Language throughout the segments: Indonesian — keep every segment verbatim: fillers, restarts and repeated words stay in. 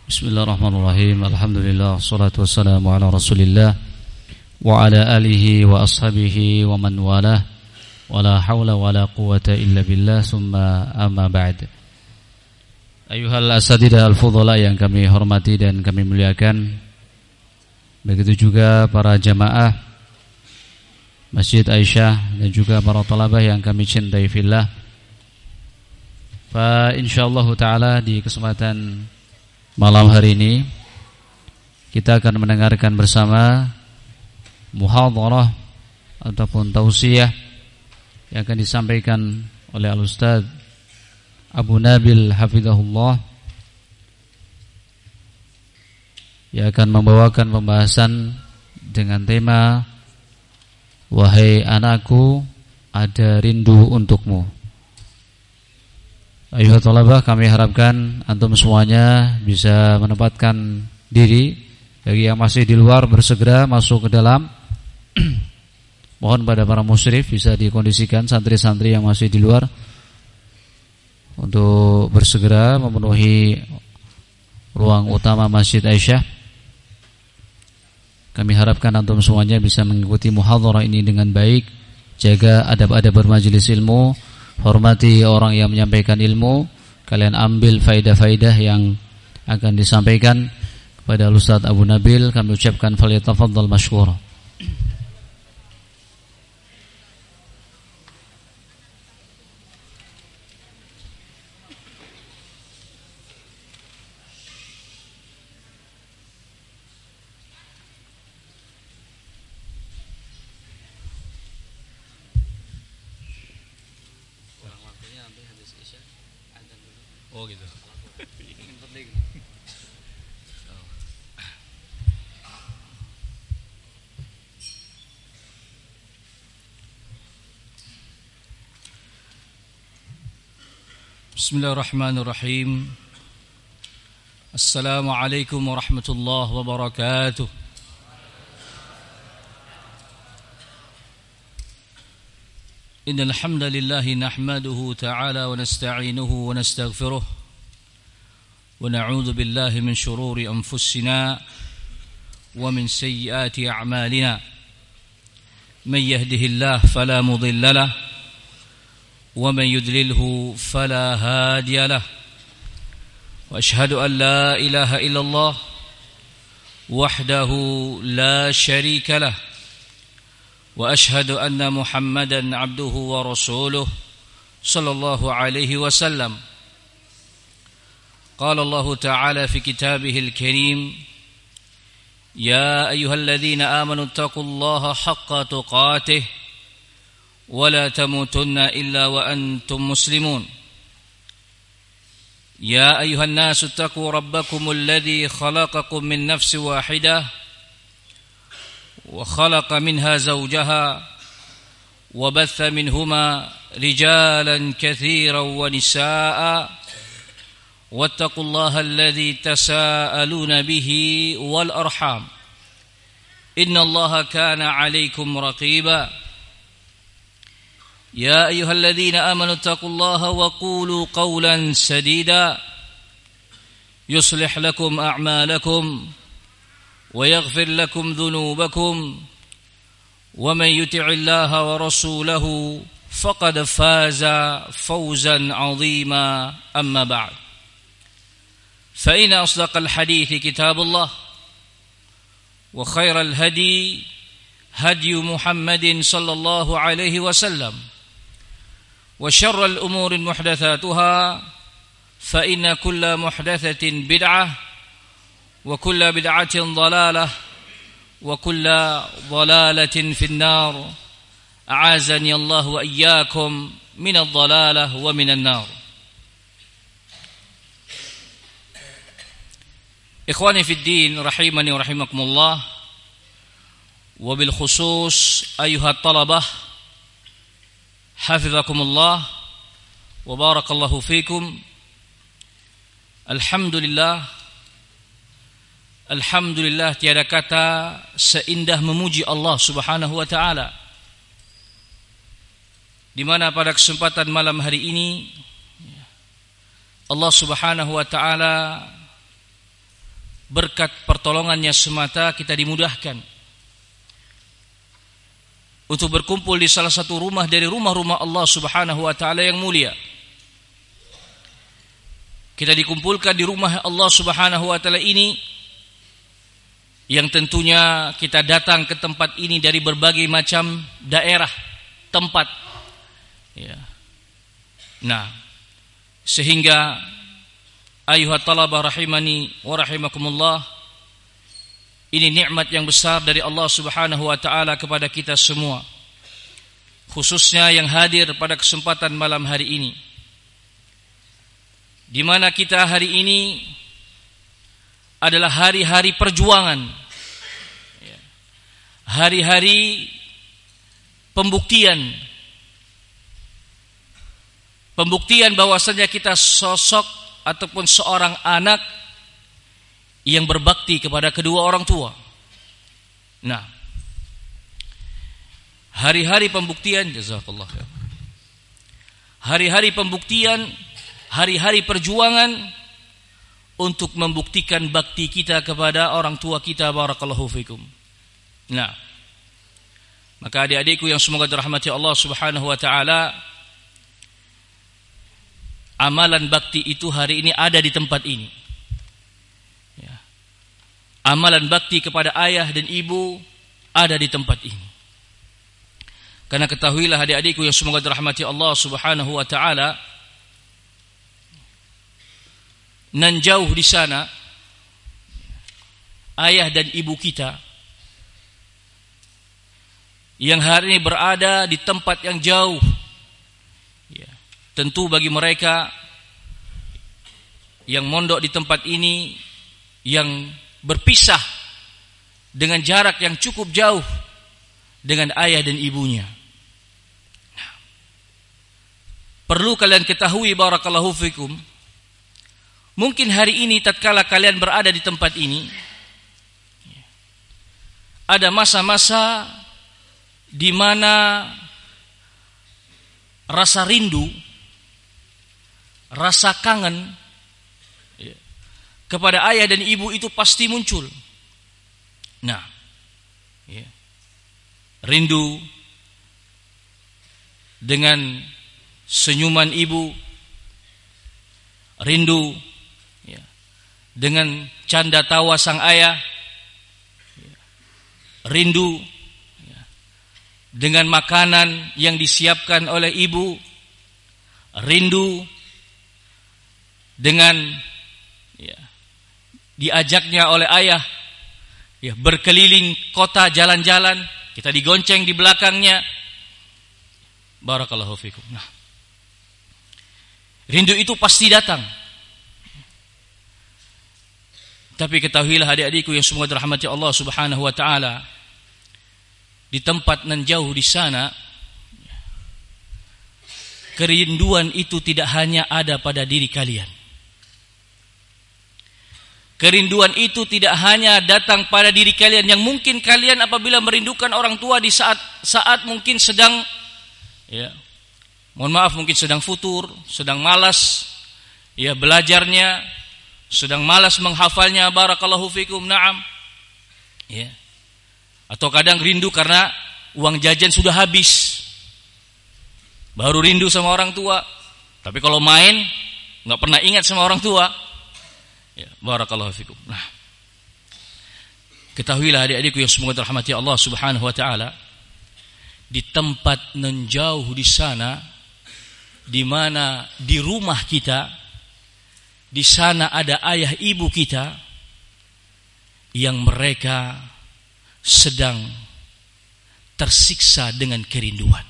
Bismillahirrahmanirrahim. Alhamdulillah, salatu wassalamu ala Rasulillah wa ala alihi wa ashabihi wa man walah. Wala hawla wala quwata illa billah, summa amma ba'd. Ayuhal asatidah al-fudhala yang kami hormati dan kami muliakan, begitu juga para jamaah Masjid Aisyah dan juga para talabah yang kami cintai fillah. Fa insyaallah taala di kesempatan malam hari ini kita akan mendengarkan bersama muhadharah ataupun tausiah yang akan disampaikan oleh Al-Ustaz Abu Nabil hafizahullah, yang akan membawakan pembahasan dengan tema "Wahai anakku, ada rindu untukmu". Ayuhat thalabah, kami harapkan antum semuanya bisa menempatkan diri. Bagi yang masih di luar, bersegera masuk ke dalam. Mohon pada para musyrif bisa dikondisikan santri-santri yang masih di luar untuk bersegera memenuhi ruang utama Masjid Aisyah. Kami harapkan antum semuanya bisa mengikuti muhadharah ini dengan baik. Jaga adab-adab bermajelis ilmu, hormati orang yang menyampaikan ilmu. Kalian ambil faidah-faidah yang akan disampaikan kepada Ustaz Abu Nabil. Kami ucapkan falyatafaddal masykur. Oh gitu. Bismillahirrahmanirrahim. Assalamualaikum warahmatullahi wabarakatuh. إن الحمد لله نحمده تعالى ونستعينه ونستغفره ونعوذ بالله من شرور أنفسنا ومن سيئات أعمالنا من يهده الله فلا مضل له ومن يضلله فلا هادي له وأشهد أن لا إله إلا الله وحده لا شريك له وأشهد أن محمدا عبده ورسوله صلى الله عليه وسلم. قال الله تعالى في كتابه الكريم: يا أيها الذين آمنوا اتقوا الله حق تقاته ولا تموتن إلا وأنتم مسلمون. يا أيها الناس اتقوا ربكم الذي خلقكم من نفس واحدة وخلق منها زوجها وبث منهما رجالا كثيرا ونساء واتقوا الله الذي تساءلون به والأرحام إن الله كان عليكم رقيبا. يا أيها الذين آمنوا اتقوا الله وقولوا قولا سديدا يصلح لكم أعمالكم ويغفر لكم ذنوبكم ومن يطع الله ورسوله فقد فاز فوزا عظيما. أما بعد، فإن أصدق الحديث كتاب الله وخير الهدي هدي محمد صلى الله عليه وسلم وشر الأمور محدثاتها فإن كل محدثة بدعة وكل بدعة ضلالة وكل ضلالة في النار. أعاذني الله وإياكم من الضلالة ومن النار. إخواني في الدين رحمني ورحمكم الله، وبالخصوص أيها الطلبة حفظكم الله وبارك الله فيكم. Alhamdulillah, Alhamdulillah, tiada kata seindah memuji Allah Subhanahu wa taala, di mana pada kesempatan malam hari ini Allah Subhanahu wa taala berkat pertolongannya semata kita dimudahkan untuk berkumpul di salah satu rumah dari rumah-rumah Allah Subhanahu wa taala yang mulia. Kita dikumpulkan di rumah Allah Subhanahu wa taala ini, yang tentunya kita datang ke tempat ini dari berbagai macam daerah, tempat. Ya. Nah, sehingga ayuhat talabah rahimani wa rahimakumullah, ini nikmat yang besar dari Allah Subhanahu wa taala kepada kita semua, khususnya yang hadir pada kesempatan malam hari ini, di mana kita hari ini adalah hari-hari perjuangan, hari-hari pembuktian pembuktian bahwasanya kita sosok ataupun seorang anak yang berbakti kepada kedua orang tua. Nah, hari-hari pembuktian, jazakallah khair. Hari-hari pembuktian, hari-hari perjuangan untuk membuktikan bakti kita kepada orang tua kita, barakallahu fikum. Nah, maka adik-adikku yang semoga dirahmati Allah Subhanahu wa taala, amalan bakti itu hari ini ada di tempat ini. Ya. Amalan bakti kepada ayah dan ibu ada di tempat ini. Karena ketahuilah adik-adikku yang semoga dirahmati Allah Subhanahu wa taala, nan jauh di sana ayah dan ibu kita yang hari ini berada di tempat yang jauh. Tentu bagi mereka yang mondok di tempat ini, yang berpisah dengan jarak yang cukup jauh dengan ayah dan ibunya. Nah, perlu kalian ketahui barakallahu fikum, mungkin hari ini tatkala kalian berada di tempat ini, ada masa-masa di mana rasa rindu, rasa kangen ya, kepada ayah dan ibu itu pasti muncul. Nah, ya, rindu dengan senyuman ibu, rindu ya, dengan canda tawa sang ayah, ya, rindu ya, dengan makanan yang disiapkan oleh ibu, rindu dengan ya, diajaknya oleh ayah ya, berkeliling kota jalan-jalan, kita digonceng di belakangnya, barakallahu fikum. Nah, rindu itu pasti datang. Tapi ketahuilah adik-adikku yang semua dirahmati Allah Subhanahu wa taala, di tempat nan jauh di sana, kerinduan itu tidak hanya ada pada diri kalian. Kerinduan itu tidak hanya datang pada diri kalian, yang mungkin kalian apabila merindukan orang tua di saat saat mungkin sedang ya, mohon maaf, mungkin sedang futur, sedang malas ya belajarnya, sedang malas menghafalnya, barakallahu fikum, na'am. Ya. Atau kadang rindu karena uang jajan sudah habis. Baru rindu sama orang tua. Tapi kalau main enggak pernah ingat sama orang tua. Ya, barakallahu fikum. Nah, ketahuilah adik-adikku yang semoga dirahmati Allah Subhanahu wa taala, di tempat nan jauh di sana, di mana di rumah kita, di sana ada ayah ibu kita yang mereka sedang tersiksa dengan kerinduan.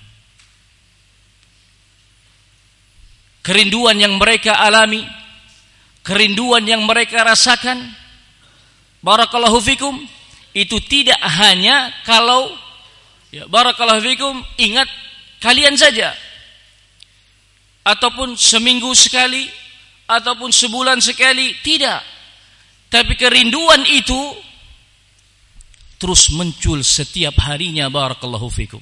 Kerinduan yang mereka alami, kerinduan yang mereka rasakan, barakallahu fikum, itu tidak hanya kalau ya, barakallahu fikum, ingat kalian saja, ataupun seminggu sekali, ataupun sebulan sekali, tidak. Tapi kerinduan itu terus muncul setiap harinya, barakallahu fikum.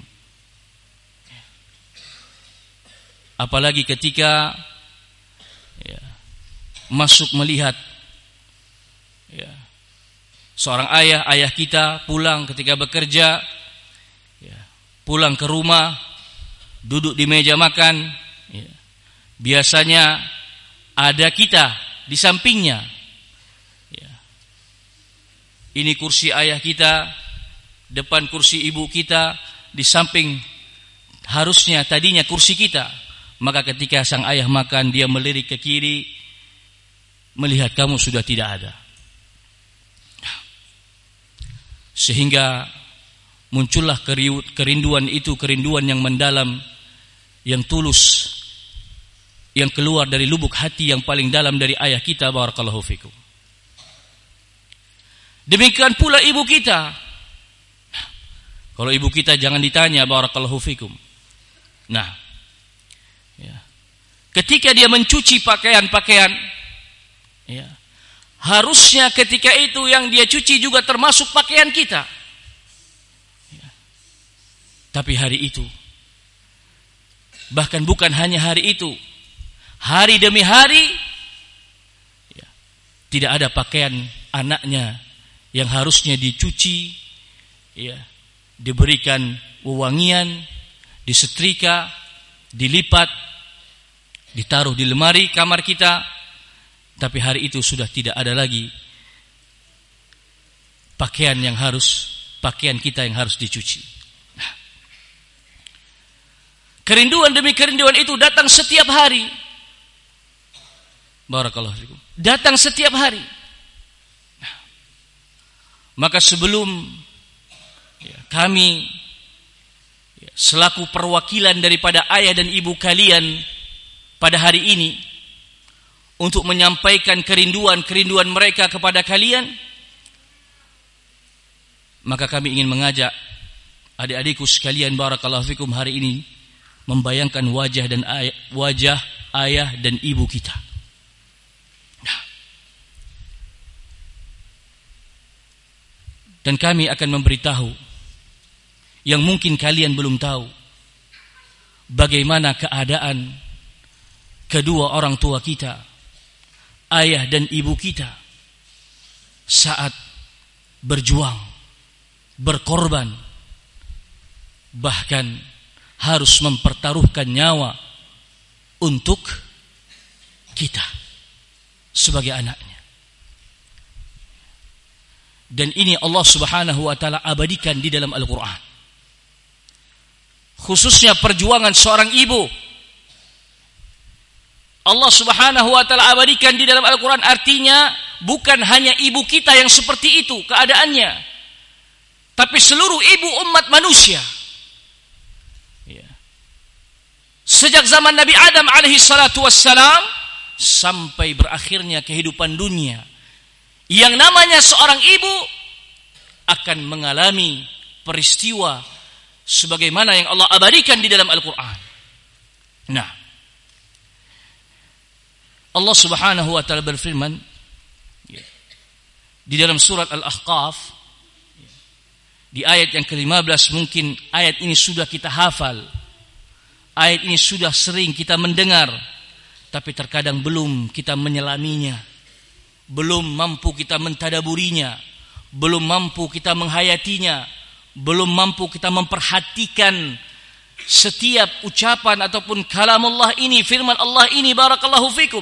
Apalagi ketika ya, masuk melihat ya, Seorang ayah, ayah kita pulang ketika bekerja, ya, pulang ke rumah, duduk di meja makan, ya, biasanya ada kita di sampingnya. Ya. Ini kursi ayah kita, depan kursi ibu kita, di samping harusnya tadinya kursi kita. Maka ketika sang ayah makan, dia melirik ke kiri, melihat kamu sudah tidak ada. Sehingga muncullah kerinduan itu, kerinduan yang mendalam, yang tulus, yang keluar dari lubuk hati yang paling dalam dari ayah kita, barakallahu fikum. Demikian pula ibu kita. Kalau ibu kita jangan ditanya, barakallahu fikum. Nah, ya, ketika dia mencuci pakaian-pakaian, ya, harusnya ketika itu yang dia cuci juga termasuk pakaian kita. Ya. Tapi hari itu, bahkan bukan hanya hari itu, hari demi hari, ya, tidak ada pakaian anaknya yang harusnya dicuci, ya, diberikan wewangian, disetrika, dilipat, ditaruh di lemari kamar kita. Tapi hari itu sudah tidak ada lagi pakaian yang harus, pakaian kita yang harus dicuci. Nah, kerinduan demi kerinduan itu datang setiap hari. Barakallahu fikum. Datang setiap hari. Nah, maka sebelum ya, kami ya, selaku perwakilan daripada ayah dan ibu kalian pada hari ini, untuk menyampaikan kerinduan-kerinduan mereka kepada kalian, maka kami ingin mengajak adik-adikku sekalian, barakallahu fikum, hari ini membayangkan wajah dan ayah, wajah ayah dan ibu kita. Nah, dan kami akan memberitahu yang mungkin kalian belum tahu, bagaimana keadaan kedua orang tua kita, ayah dan ibu kita, saat berjuang, berkorban, bahkan harus mempertaruhkan nyawa untuk kita sebagai anaknya. Dan ini Allah Subhanahu wa taala abadikan di dalam Al-Qur'an. Khususnya perjuangan seorang ibu, Allah Subhanahu wa taala abadikan di dalam Al-Qur'an. Artinya bukan hanya ibu kita yang seperti itu keadaannya, tapi seluruh ibu umat manusia. Ya. Sejak zaman Nabi Adam alaihi salatu wassalam sampai berakhirnya kehidupan dunia, yang namanya seorang ibu akan mengalami peristiwa sebagaimana yang Allah abadikan di dalam Al-Qur'an. Nah, Allah Subhanahu wa taala berfirman di dalam surat Al-Ahqaf di ayat yang ke lima belas, mungkin ayat ini sudah kita hafal. Ayat ini sudah sering kita mendengar, tapi terkadang belum kita menyelaminya, belum mampu kita mentadaburinya, belum mampu kita menghayatinya, belum mampu kita memperhatikan setiap ucapan ataupun kalamullah ini, firman Allah ini, barakallahu fikum.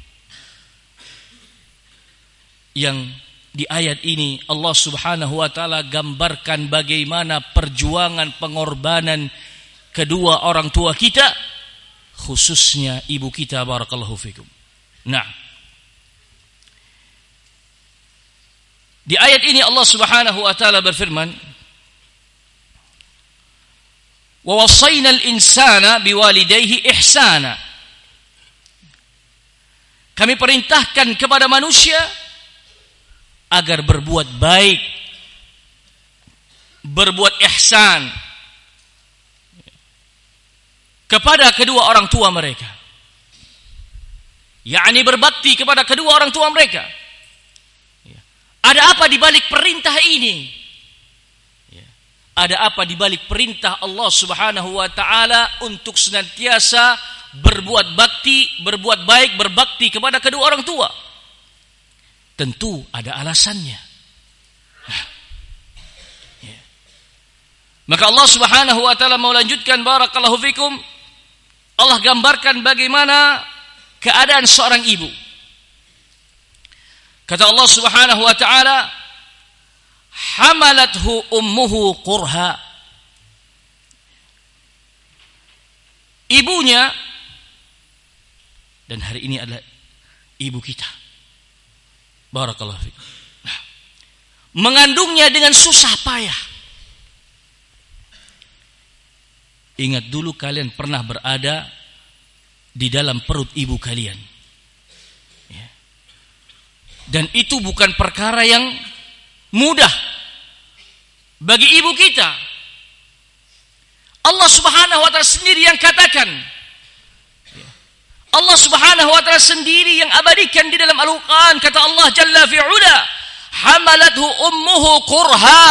Yang di ayat ini Allah Subhanahu wa taala gambarkan bagaimana perjuangan pengorbanan kedua orang tua kita, khususnya ibu kita, barakallahu fikum. Nah, di ayat ini Allah Subhanahu wa taala berfirman, "Wa wasaynal insana biwalidayhi ihsana." Kami perintahkan kepada manusia agar berbuat baik, berbuat ihsan kepada kedua orang tua mereka, yakni berbakti kepada kedua orang tua mereka. Ada apa di balik perintah ini? Ada apa di balik perintah Allah Subhanahu wa taala untuk senantiasa berbuat bakti, berbuat baik, berbakti kepada kedua orang tua? Tentu ada alasannya. Maka Allah Subhanahu wa taala mau lanjutkan, barakallahu fikum. Allah gambarkan bagaimana keadaan seorang ibu. Kata Allah Subhanahu wa taala, hamalathu ummuhu qurha. Ibunya, dan hari ini adalah ibu kita, barakallahu fikum, nah, mengandungnya dengan susah payah. Ingat dulu kalian pernah berada di dalam perut ibu kalian, ya. Dan itu bukan perkara yang mudah bagi ibu kita. Allah Subhanahu wa taala sendiri yang katakan, Allah Subhanahu wa taala sendiri yang abadikan di dalam Al-Qur'an. Kata Allah Jalla fi'ula, hamalathu ummuhu qurha.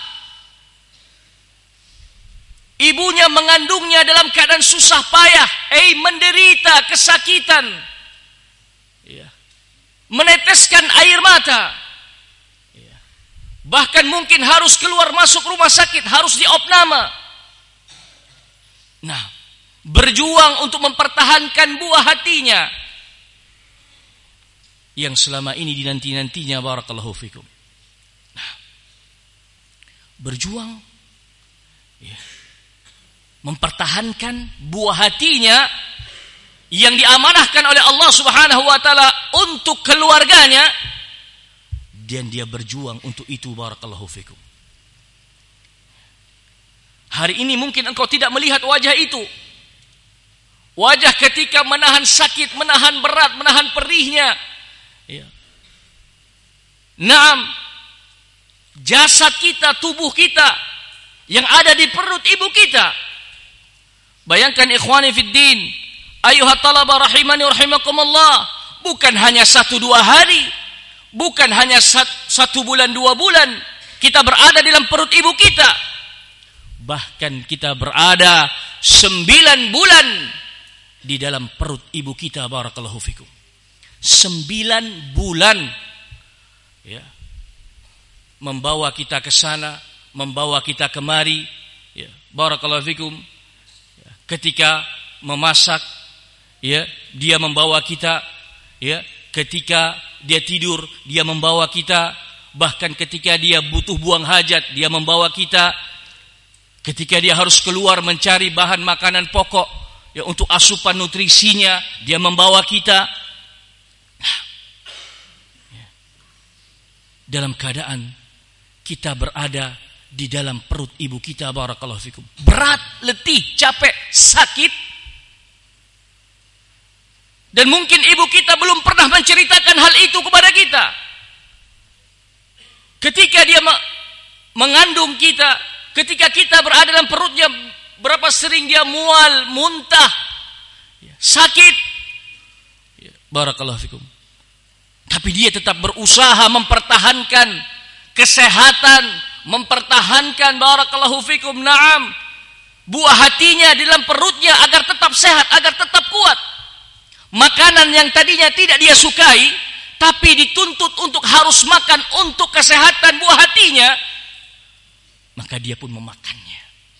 Ibunya mengandungnya dalam keadaan susah payah, eh menderita kesakitan, ya, meneteskan air mata, ya, bahkan mungkin harus keluar masuk rumah sakit, harus diopname. Nah, berjuang untuk mempertahankan buah hatinya yang selama ini dinanti-nantinya, barakallahu fikum. Nah, berjuang, ya, mempertahankan buah hatinya yang diamanahkan oleh Allah Subhanahu wa taala untuk keluarganya, dan dia berjuang untuk itu, barakallahu fikum. Hari ini mungkin engkau tidak melihat wajah itu. Wajah ketika menahan sakit, menahan berat, menahan perihnya, ya. Naam, jasad kita, tubuh kita yang ada di perut ibu kita. Bayangkan ikhwani fiddin, ayuhat talaba rahimani rahimakumullah, bukan hanya satu dua hari, bukan hanya satu bulan dua bulan kita berada di dalam perut ibu kita, bahkan kita berada sembilan bulan di dalam perut ibu kita, barakallahu fikum. Sembilan bulan, ya, membawa kita ke sana, membawa kita kemari, ya, barakallahu fikum. Ketika memasak, ya, dia membawa kita, ya, ketika dia tidur dia membawa kita, bahkan ketika dia butuh buang hajat dia membawa kita, ketika dia harus keluar mencari bahan makanan pokok, ya, untuk asupan nutrisinya dia membawa kita. Nah, ya, dalam keadaan kita berada di dalam perut ibu kita, barakallahu fikum, berat, letih, capek, sakit, dan mungkin ibu kita belum pernah menceritakan hal itu kepada kita. Ketika dia mengandung kita, ketika kita berada dalam perutnya, berapa sering dia mual, muntah, sakit, barakallahu fikum, tapi dia tetap berusaha mempertahankan kesehatan, mempertahankan, barakallahu fikum, na'am, buah hatinya di dalam perutnya agar tetap sehat, agar tetap kuat. Makanan yang tadinya tidak dia sukai, tapi dituntut untuk harus makan untuk kesehatan buah hatinya, maka dia pun memakannya.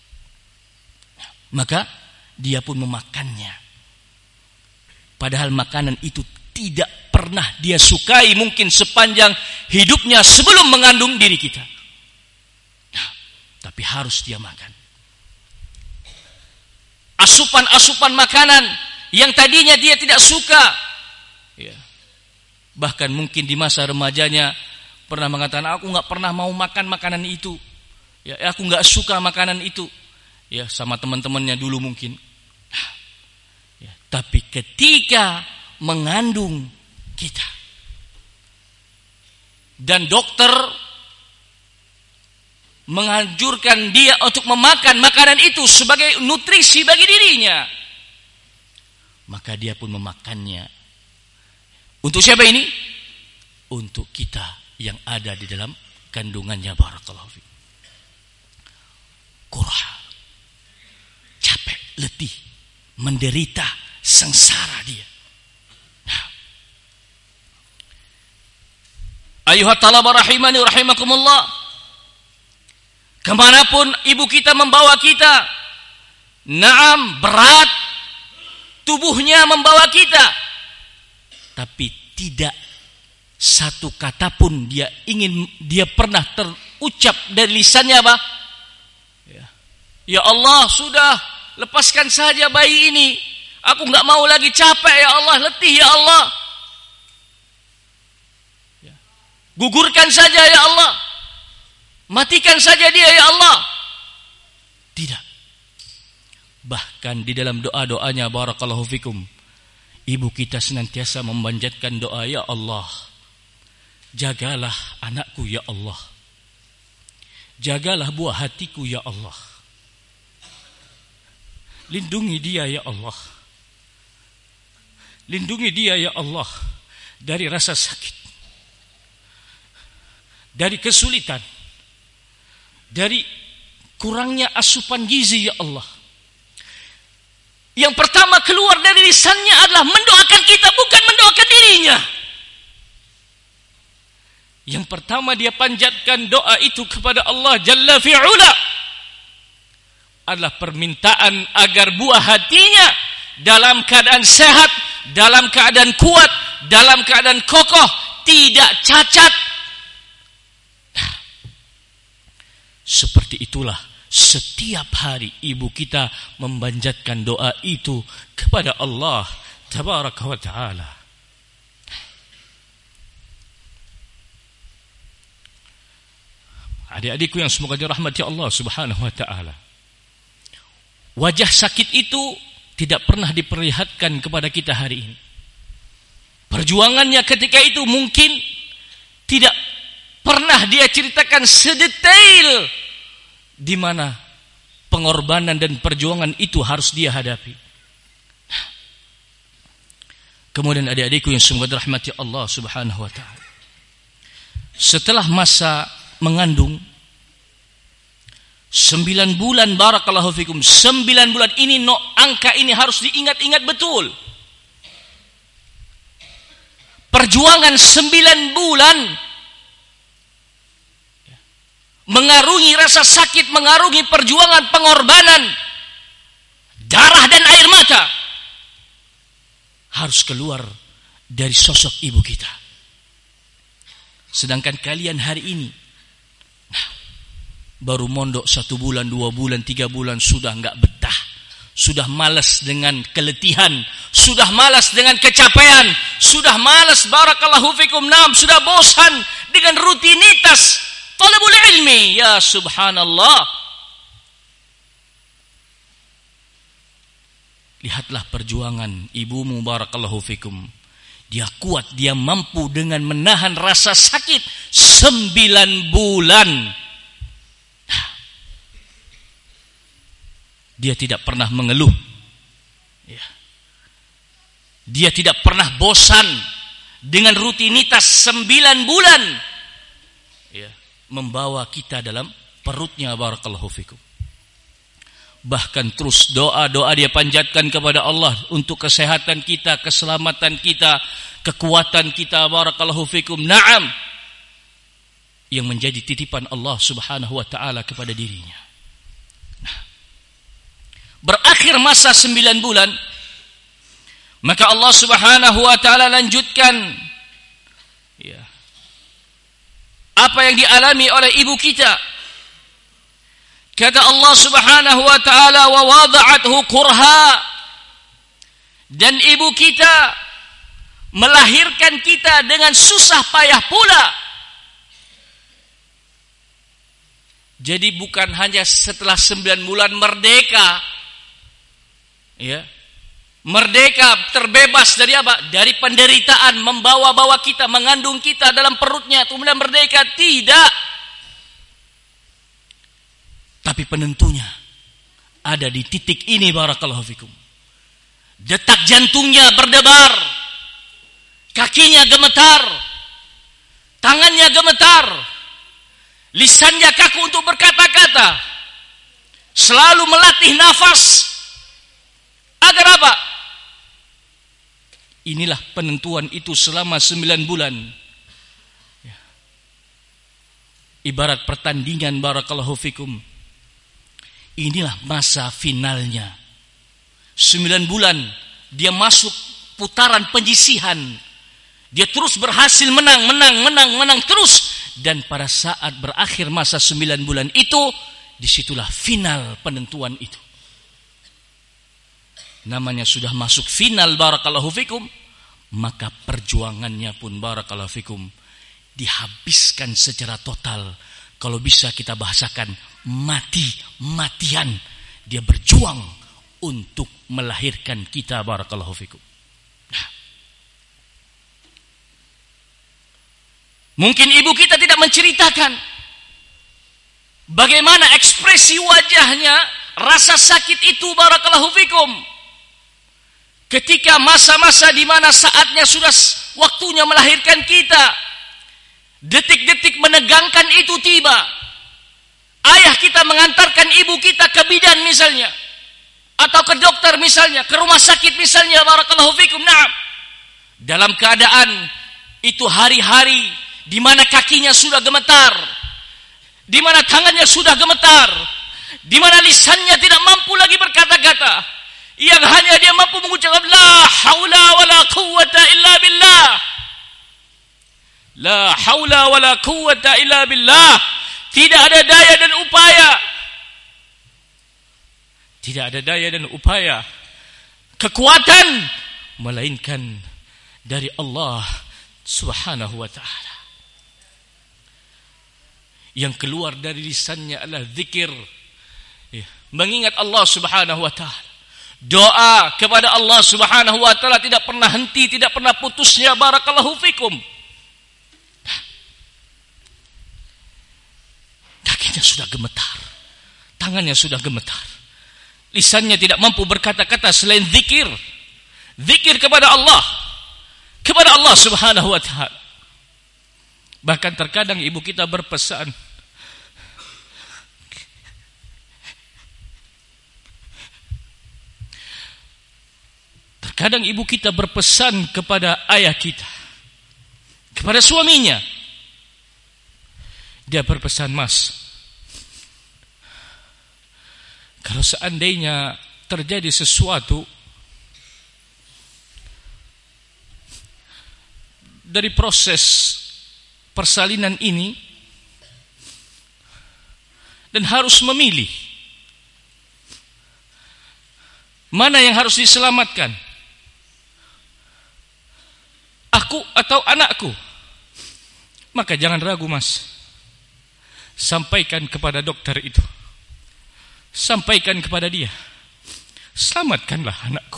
Maka dia pun memakannya. Padahal makanan itu tidak pernah dia sukai mungkin sepanjang hidupnya sebelum mengandung diri kita. Tapi harus dia makan. Asupan-asupan makanan yang tadinya dia tidak suka, ya, bahkan mungkin di masa remajanya pernah mengatakan, aku nggak pernah mau makan makanan itu, ya, aku nggak suka makanan itu, ya, sama teman-temannya dulu mungkin. Ya, tapi ketika mengandung kita dan dokter menganjurkan dia untuk memakan makanan itu sebagai nutrisi bagi dirinya, maka dia pun memakannya. Untuk siapa ini? Untuk kita yang ada di dalam kandungannya, barakallahu fiik. Kurha, capek, letih, menderita, sengsara dia. Nah, ayuhat talaba rahimani rahimakumullah, Kemanapun ibu kita membawa kita, naam, berat tubuhnya membawa kita, tapi tidak satu kata pun dia ingin, dia pernah terucap dari lisannya apa? Ya, ya Allah, sudah, lepaskan saja bayi ini. Aku nggak mau lagi, capek ya Allah, letih ya Allah. Ya. Gugurkan saja ya Allah. Matikan saja dia ya Allah. Tidak. Bahkan di dalam doa-doanya, barakallahu fikum, ibu kita senantiasa memanjatkan doa, ya Allah, jagalah anakku ya Allah. Jagalah buah hatiku ya Allah. Lindungi dia ya Allah. Lindungi dia ya Allah dari rasa sakit, dari kesulitan, dari kurangnya asupan gizi ya Allah. Yang pertama keluar dari lisannya adalah mendoakan kita, bukan mendoakan dirinya. Yang pertama dia panjatkan doa itu kepada Allah Jalla fi'ula adalah permintaan agar buah hatinya dalam keadaan sehat, dalam keadaan kuat, dalam keadaan kokoh, tidak cacat. Nah, seperti itulah setiap hari ibu kita memanjatkan doa itu kepada Allah Tabaraka wa Ta'ala. Adik-adikku yang semoga dirahmati Allah Subhanahu wa Ta'ala, wajah sakit itu tidak pernah diperlihatkan kepada kita hari ini. Perjuangannya ketika itu mungkin tidak pernah dia ceritakan sedetail di mana pengorbanan dan perjuangan itu harus dia hadapi. Kemudian adik-adikku yang semoga dirahmati Allah Subhanahu wa Ta'ala, setelah masa mengandung sembilan bulan, barakallahu fikum, sembilan bulan ini, no, angka ini harus diingat-ingat betul. Perjuangan sembilan bulan, mengarungi rasa sakit, mengarungi perjuangan pengorbanan, darah dan air mata, harus keluar dari sosok ibu kita. Sedangkan kalian hari ini, nah, baru mondok satu bulan, dua bulan, tiga bulan, sudah nggak betah, sudah malas dengan keletihan, sudah malas dengan kecapean, sudah malas, barakallahu fikum, nam, sudah bosan dengan rutinitas talabul ilmi. Ya subhanallah. Lihatlah perjuangan ibumu, barakallahu fikum. Dia kuat, dia mampu dengan menahan rasa sakit sembilan bulan. Dia tidak pernah mengeluh. Ya. Dia tidak pernah bosan dengan rutinitas sembilan bulan. Ya. Membawa kita dalam perutnya, barakallahu fikum. Bahkan terus doa-doa dia panjatkan kepada Allah untuk kesehatan kita, keselamatan kita, kekuatan kita, barakallahu fikum. Naam, yang menjadi titipan Allah Subhanahu wa Ta'ala kepada dirinya. Nah, berakhir masa sembilan bulan, maka Allah Subhanahu wa Ta'ala lanjutkan ya, apa yang dialami oleh ibu kita. Kata Allah Subhanahu wa Ta'ala, wa wada'athu kurha, dan ibu kita melahirkan kita dengan susah payah pula. Jadi bukan hanya setelah sembilan bulan merdeka, ya, merdeka terbebas dari apa? Dari penderitaan, membawa-bawa kita, mengandung kita dalam perutnya, kemudian merdeka. Tidak. Tapi penentunya ada di titik ini, barakallahu fikum. Detak jantungnya berdebar, kakinya gemetar, tangannya gemetar, lisannya kaku untuk berkata-kata, selalu melatih nafas. Agar apa? Inilah penentuan itu selama sembilan bulan. ibarat pertandingan barakallahu fikum. Inilah masa finalnya. Sembilan bulan dia masuk putaran penyisihan. Dia terus berhasil menang, menang, menang, menang terus. Dan pada saat berakhir masa sembilan bulan itu, disitulah final penentuan itu. Namanya sudah masuk final barakallahu fikum, maka perjuangannya pun barakallahu fikum dihabiskan secara total. Kalau bisa kita bahasakan mati-matian. Dia berjuang untuk melahirkan kita barakallahu fikum. Nah, mungkin ibu kita tidak menceritakan bagaimana ekspresi wajahnya, rasa sakit itu barakallahu fikum. Ketika masa-masa di mana saatnya sudah waktunya melahirkan kita, detik-detik menegangkan itu tiba. Ayah kita mengantarkan ibu kita ke bidan misalnya, atau ke dokter misalnya, ke rumah sakit misalnya barakallahu fikum. Naam. Dalam keadaan itu hari-hari di mana kakinya sudah gemetar, di mana tangannya sudah gemetar, di mana lisannya tidak mampu lagi berkata-kata, yang hanya dia mampu mengucapkan la haula wala quwwata illa billah. La haula wala quwwata illa billah. Tidak ada daya dan upaya. Tidak ada daya dan upaya, kekuatan, melainkan dari Allah Subhanahu wa ta'ala. Yang keluar dari lisannya adalah zikir, ya, mengingat Allah Subhanahu wa ta'ala. Doa kepada Allah Subhanahu wa ta'ala tidak pernah henti, tidak pernah putusnya barakallahu fikum. Kakinya sudah gemetar, tangannya sudah gemetar, lisannya tidak mampu berkata-kata selain zikir. Zikir kepada Allah, kepada Allah Subhanahu wa ta'ala. Bahkan terkadang ibu kita berpesan, Terkadang ibu kita berpesan kepada ayah kita, kepada suaminya. Dia berpesan, Mas, kalau seandainya terjadi sesuatu dari proses persalinan ini dan harus memilih mana yang harus diselamatkan, aku atau anakku, maka jangan ragu, Mas. Sampaikan kepada dokter itu, sampaikan kepada dia, selamatkanlah anakku.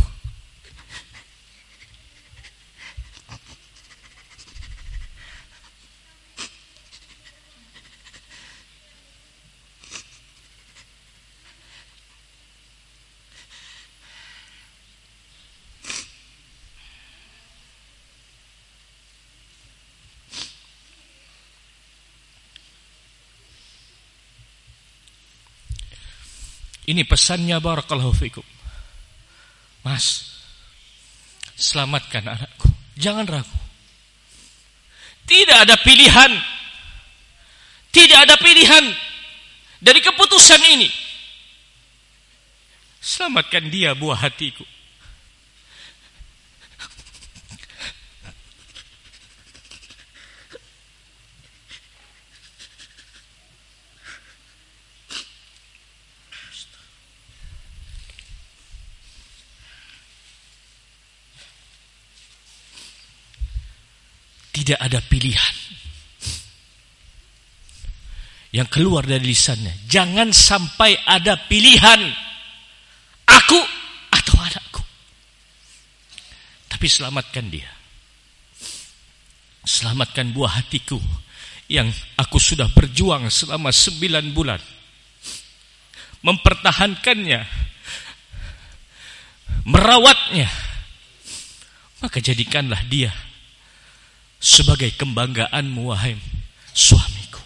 Ini pesannya barakallahu fikum. Mas, selamatkan anakku. Jangan ragu. Tidak ada pilihan. Tidak ada pilihan dari keputusan ini. Selamatkan dia, buah hatiku. Tidak ada pilihan yang keluar dari lisannya. Jangan sampai ada pilihan aku atau anakku, tapi selamatkan dia. Selamatkan buah hatiku yang aku sudah berjuang selama sembilan bulan mempertahankannya, merawatnya. Maka jadikanlah dia sebagai kebanggaanmu, wahai suamiku.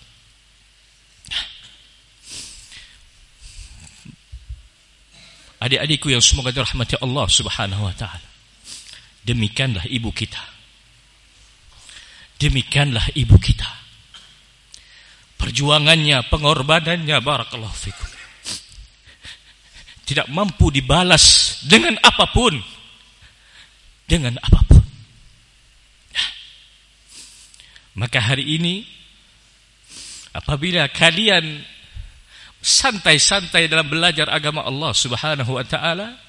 Adik-adikku yang semoga dirahmati Allah Subhanahu wa ta'ala, demikianlah ibu kita. Demikianlah ibu kita. perjuangannya, pengorbanannya, barakallahu fikum, tidak mampu dibalas dengan apapun, dengan apapun. Nah, maka hari ini apabila kalian santai-santai dalam belajar agama Allah Subhanahu wa taala,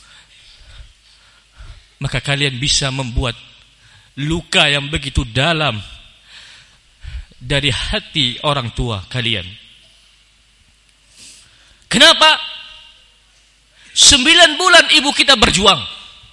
maka kalian bisa membuat luka yang begitu dalam dari hati orang tua kalian. Kenapa? Sembilan bulan ibu kita berjuang,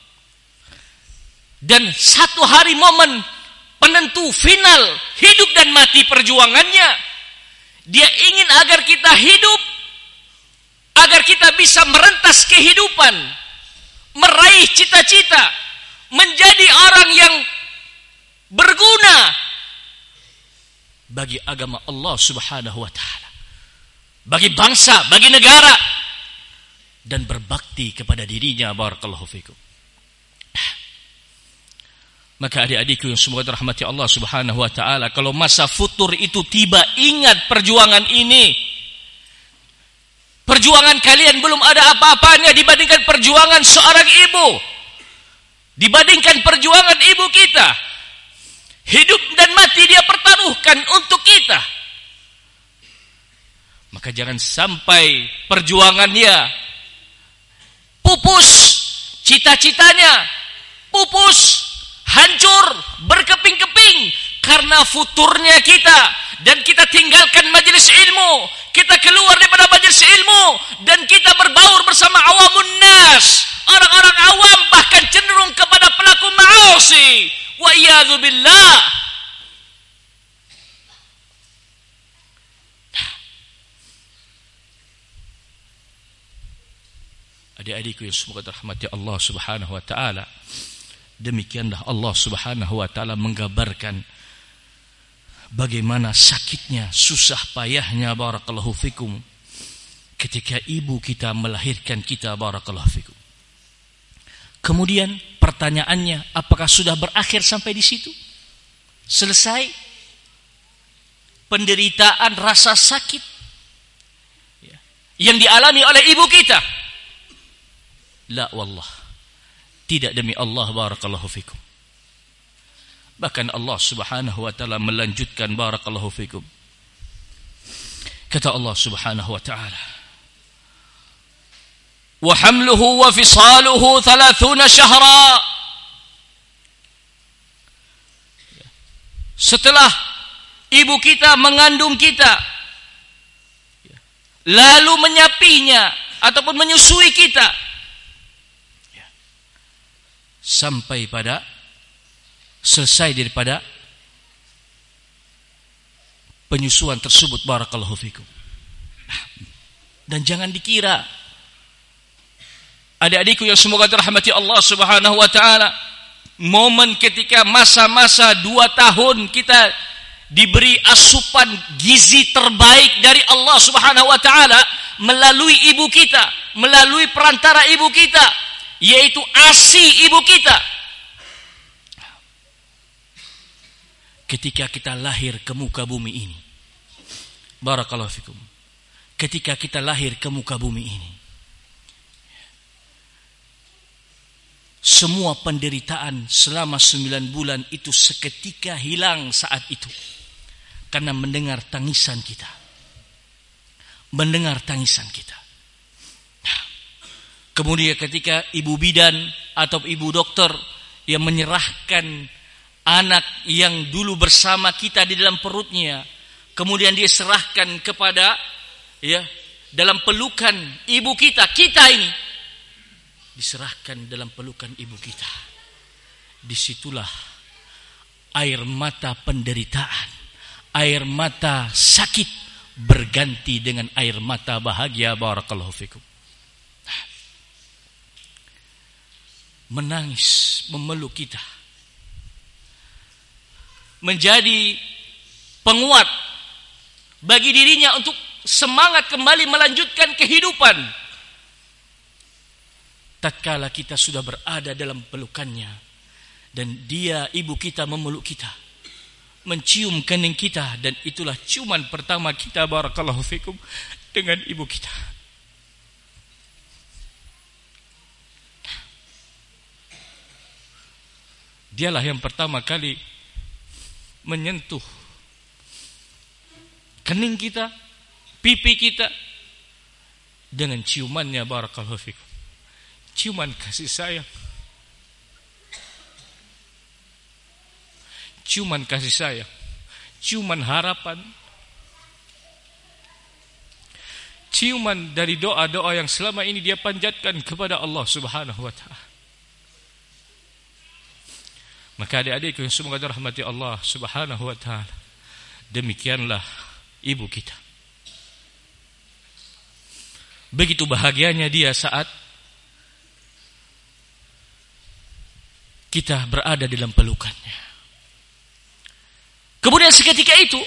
dan satu hari momen penentu final hidup dan mati perjuangannya, dia ingin agar kita hidup, agar kita bisa merentas kehidupan, meraih cita-cita, menjadi orang yang berguna bagi agama Allah Subhanahu wa taala, bagi bangsa, bagi negara, dan berbakti kepada dirinya, barakallahu fikum. Maka adik-adikku yang semoga dirahmati Allah Subhanahu wa taala, kalau masa futur itu tiba, ingat perjuangan ini. Perjuangan kalian belum ada apa-apanya dibandingkan perjuangan seorang ibu, dibandingkan perjuangan ibu kita. Hidup dan mati dia pertaruhkan untuk kita. Maka jangan sampai perjuangannya pupus, cita-citanya pupus, hancur, berkeping-keping karena futurnya kita, dan kita tinggalkan majelis ilmu, kita keluar daripada majelis ilmu, dan kita berbaur bersama awamun nas, orang-orang awam, bahkan cenderung kepada pelaku ma'asi. Wa iyadzu billah. Adik-adikku yang semoga dirahmati Allah Subhanahu wa taala, demikianlah Allah Subhanahu wa taala menggambarkan bagaimana sakitnya, susah payahnya, barakallahu fikum, ketika ibu kita melahirkan kita, barakallahu fikum. Kemudian pertanyaannya, apakah sudah berakhir sampai di situ? Selesai penderitaan rasa sakit yang dialami oleh ibu kita? La wallah, tidak, demi Allah, barakallahu fikum. Bahkan Allah Subhanahu wa taala melanjutkan, barakallahu fikum. Kata Allah Subhanahu wa taala, wa hamluhu wa fisaluhu thalathuna syahra. Setelah ibu kita mengandung kita, lalu menyapinya ataupun menyusui kita, sampai pada selesai daripada penyusuan tersebut, barakallahu fikum. Dan jangan dikira, adik-adikku yang semoga dirahmati Allah Subhanahu wa taala, momen ketika masa-masa dua tahun kita diberi asupan gizi terbaik dari Allah Subhanahu wa taala melalui ibu kita, melalui perantara ibu kita, yaitu ASI ibu kita. Ketika kita lahir ke muka bumi ini, barakallahu fikum, ketika kita lahir ke muka bumi ini, semua penderitaan selama sembilan bulan itu seketika hilang saat itu, karena mendengar tangisan kita, mendengar tangisan kita. Nah, kemudian ketika ibu bidan atau ibu dokter yang menyerahkan anak yang dulu bersama kita di dalam perutnya, kemudian dia serahkan kepada, ya, dalam pelukan ibu kita, kita ini diserahkan dalam pelukan ibu kita. Disitulah air mata penderitaan, air mata sakit berganti dengan air mata bahagia, barakallahu fikum. Menangis, memeluk kita, menjadi penguat bagi dirinya untuk semangat kembali melanjutkan kehidupan. Tatkala kita sudah berada dalam pelukannya dan dia, ibu kita, memeluk kita, mencium kening kita, dan itulah ciuman pertama kita barakallahu fikum dengan ibu kita. Dialah yang pertama kali menyentuh kening kita, pipi kita dengan ciumannya barakallahu fikum. Ciuman kasih sayang. Ciuman kasih sayang, ciuman harapan, ciuman dari doa-doa yang selama ini dia panjatkan kepada Allah Subhanahu wa taala. Maka adik-adikku yang semoga dirahmati Allah Subhanahu wa taala, demikianlah ibu kita. Begitu bahagianya dia saat kita berada dalam pelukannya. Kemudian seketika itu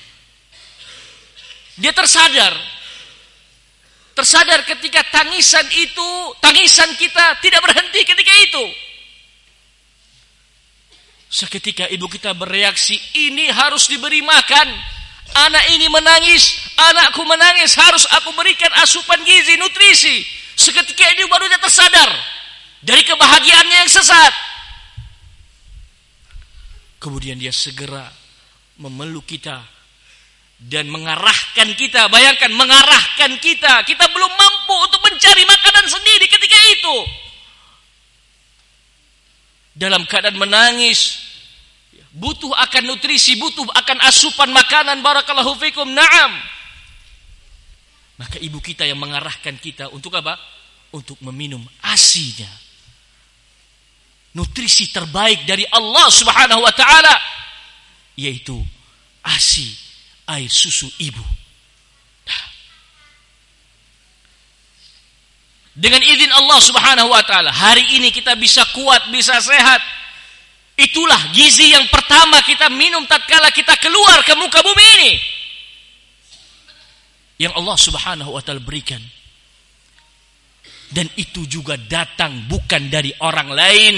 dia tersadar, tersadar ketika tangisan itu, tangisan kita tidak berhenti ketika itu. Seketika ibu kita bereaksi, ini harus diberi makan. Anak ini menangis, anakku menangis, harus aku berikan asupan gizi, nutrisi. Seketika ini baru dia tersadar dari kebahagiaannya yang sesat. Kemudian dia segera memeluk kita dan mengarahkan kita. Bayangkan, mengarahkan kita. Kita belum mampu untuk mencari makanan sendiri ketika itu. Dalam keadaan menangis, butuh akan nutrisi, butuh akan asupan makanan, barakallahu fikum, na'am. Maka ibu kita yang mengarahkan kita untuk apa? Untuk meminum asinya, nutrisi terbaik dari Allah Subhanahu wa taala, yaitu asi air susu ibu. Nah, dengan izin Allah Subhanahu wa taala, hari ini kita bisa kuat, bisa sehat. Itulah gizi yang pertama kita minum tatkala kita keluar ke muka bumi ini, yang Allah Subhanahu wa taala berikan. Dan itu juga datang bukan dari orang lain.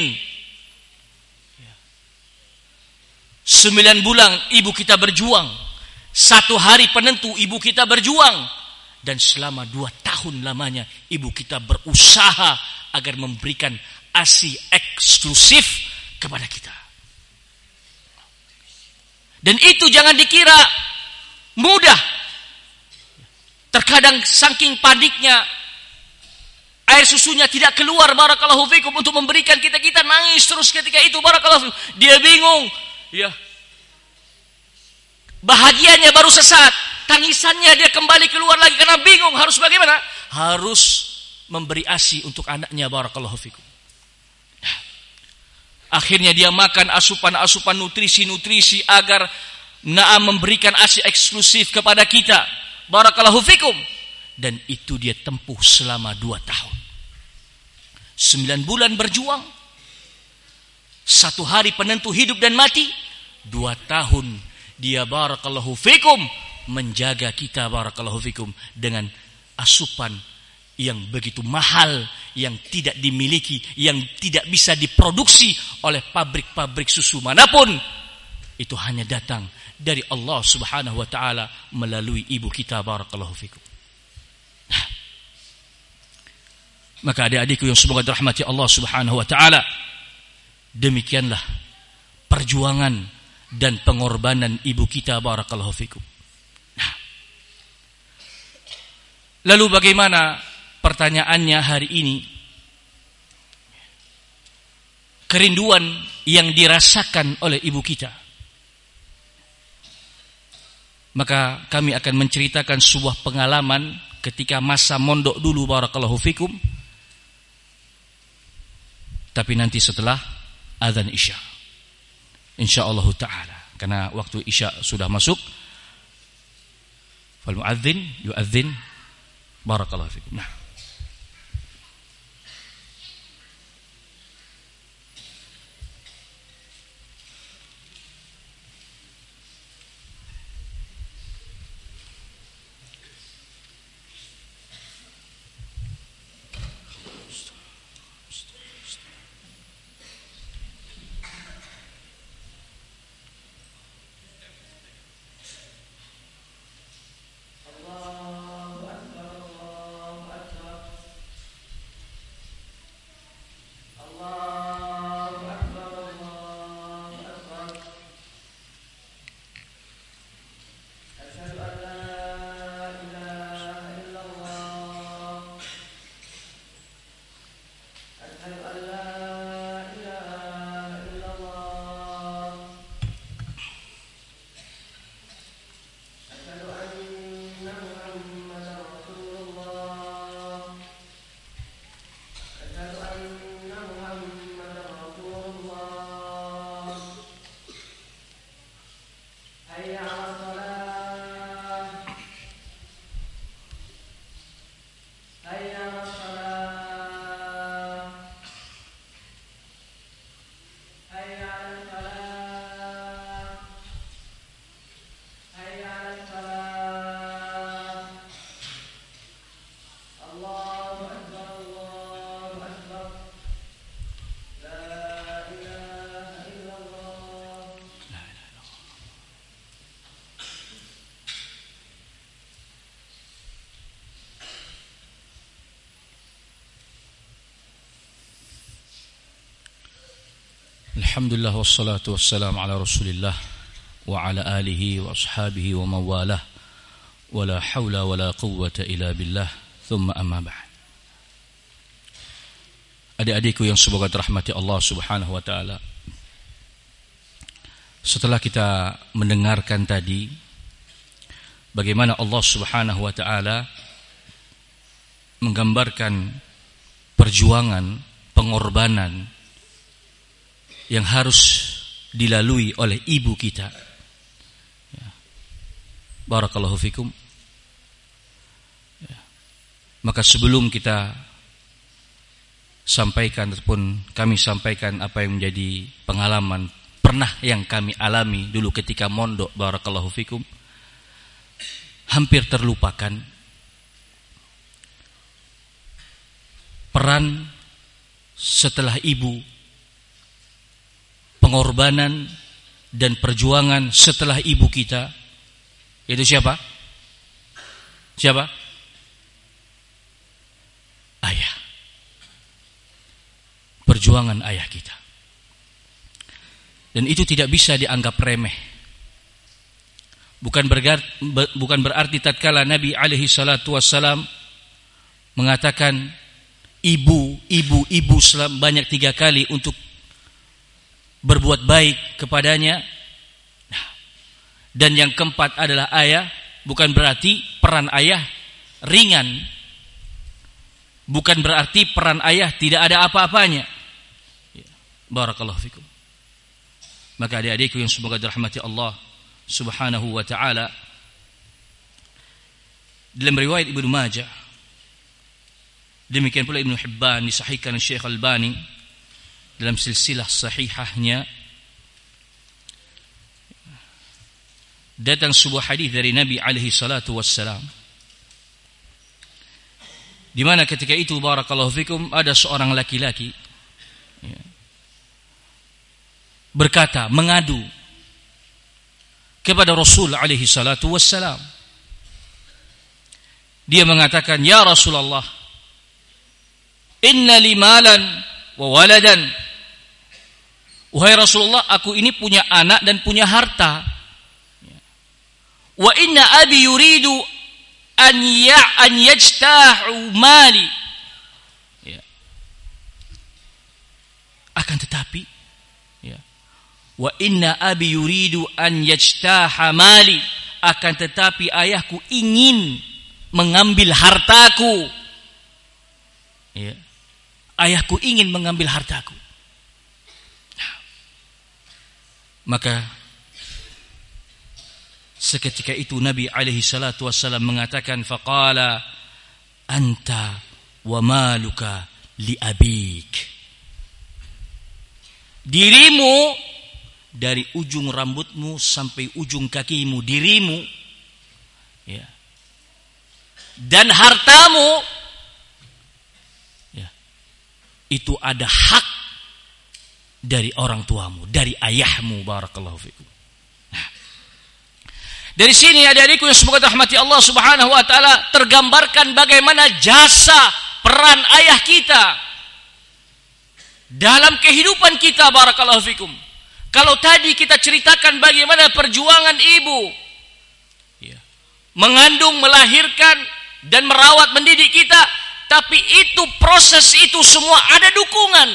Sembilan bulan ibu kita berjuang, satu hari penentu ibu kita berjuang, dan selama dua tahun lamanya ibu kita berusaha agar memberikan ASI eksklusif kepada kita. Dan itu jangan dikira mudah. Terkadang saking paniknya air susunya tidak keluar, barakallahu fikum, untuk memberikan kita, kita nangis terus ketika itu, barakallahu fikum. Dia bingung. Ya, bahagianya baru sesat, tangisannya dia kembali keluar lagi karena bingung harus bagaimana, harus memberi ASI untuk anaknya, barakallahu fikum. Nah, akhirnya dia makan asupan-asupan nutrisi-nutrisi agar Naam memberikan ASI eksklusif kepada kita, barakallahu fikum. Dan itu dia tempuh selama dua tahun, sembilan bulan berjuang. Satu hari penentu hidup dan mati. Dua tahun dia, barakallahu fikum, menjaga kita, barakallahu fikum, dengan asupan yang begitu mahal, yang tidak dimiliki, yang tidak bisa diproduksi oleh pabrik-pabrik susu manapun. Itu hanya datang dari Allah Subhanahu wa taala melalui ibu kita, barakallahu fikum. Nah, maka adik-adikku yang semoga dirahmati Allah Subhanahu wa taala, demikianlah perjuangan dan pengorbanan ibu kita, barakallahu fikum. Nah, lalu bagaimana pertanyaannya hari ini? Kerinduan yang dirasakan oleh ibu kita. Maka kami akan menceritakan sebuah pengalaman ketika masa mondok dulu, barakallahu fikum. Tapi nanti setelah azan Isya, insyaallah ta'ala, karena waktu Isya sudah masuk. Fal muadzin yuadzin, barakallahu fikum. Nah, Alhamdulillah wassalatu wassalamu ala Rasulillah wa ala alihi wa ashabihi wa mawalah wa la hawla wa la quwwata illa billah thumma amma ba'd. Adik-adikku yang semoga dirahmati Allah Subhanahu wa taala. Setelah kita mendengarkan tadi bagaimana Allah Subhanahu wa taala menggambarkan perjuangan, pengorbanan yang harus dilalui oleh ibu kita. Ya. Barakallahu fikum. Ya. Maka sebelum kita sampaikan ataupun kami sampaikan apa yang menjadi pengalaman pernah yang kami alami dulu ketika mondok, barakallahu fikum, hampir terlupakan peran setelah ibu, pengorbanan dan perjuangan setelah ibu kita, yaitu siapa? Siapa? Ayah. Perjuangan ayah kita. Dan itu tidak bisa dianggap remeh. Bukan berarti, bukan berarti tatkala Nabi alaihi salatu wassalam mengatakan ibu, ibu, ibu selam banyak tiga kali untuk berbuat baik kepadanya. Nah, dan yang keempat adalah ayah. Bukan berarti peran ayah ringan. Bukan berarti peran ayah tidak ada apa-apanya. Barakallahu fikum. Maka adik-adikku yang semoga dirahmati Allah Subhanahu wa ta'ala, dalam riwayat Ibnu Majah, demikian pula Ibnu Hibban, disahihkan oleh Syekh Albani dalam silsilah sahihahnya, datang sebuah hadis dari Nabi alaihi salatu wassalam, di mana ketika itu barakallahu fikum ada seorang laki-laki ya, berkata, mengadu kepada Rasul alaihi salatu wassalam. Dia mengatakan, ya Rasulullah, inna li malan wa waladan. Wahai Rasulullah, aku ini punya anak dan punya harta. Wa inna abi yuridu an ya an yajtahu mali. Ya. Akan tetapi, ya. Wa inna abi yuridu an yajtaha mali. Akan tetapi ayahku ingin mengambil hartaku. Ya. Ayahku ingin mengambil hartaku. Nah, maka seketika itu Nabi alaihi salatu wassalam mengatakan, faqala anta wa maluka li abik. Dirimu dari ujung rambutmu sampai ujung kakimu, dirimu ya, dan hartamu ya, itu ada hak dari orang tuamu, dari ayahmu. Barakallahu fikum. Nah, dari sini adik-adikku yang semoga rahmati Allah Subhanahu wa taala, tergambarkan bagaimana jasa peran ayah kita. dalam kehidupan kita. Barakallahu fikum. Kalau tadi kita ceritakan bagaimana perjuangan ibu ya, mengandung, melahirkan dan merawat, mendidik kita, tapi itu proses itu semua ada dukungan.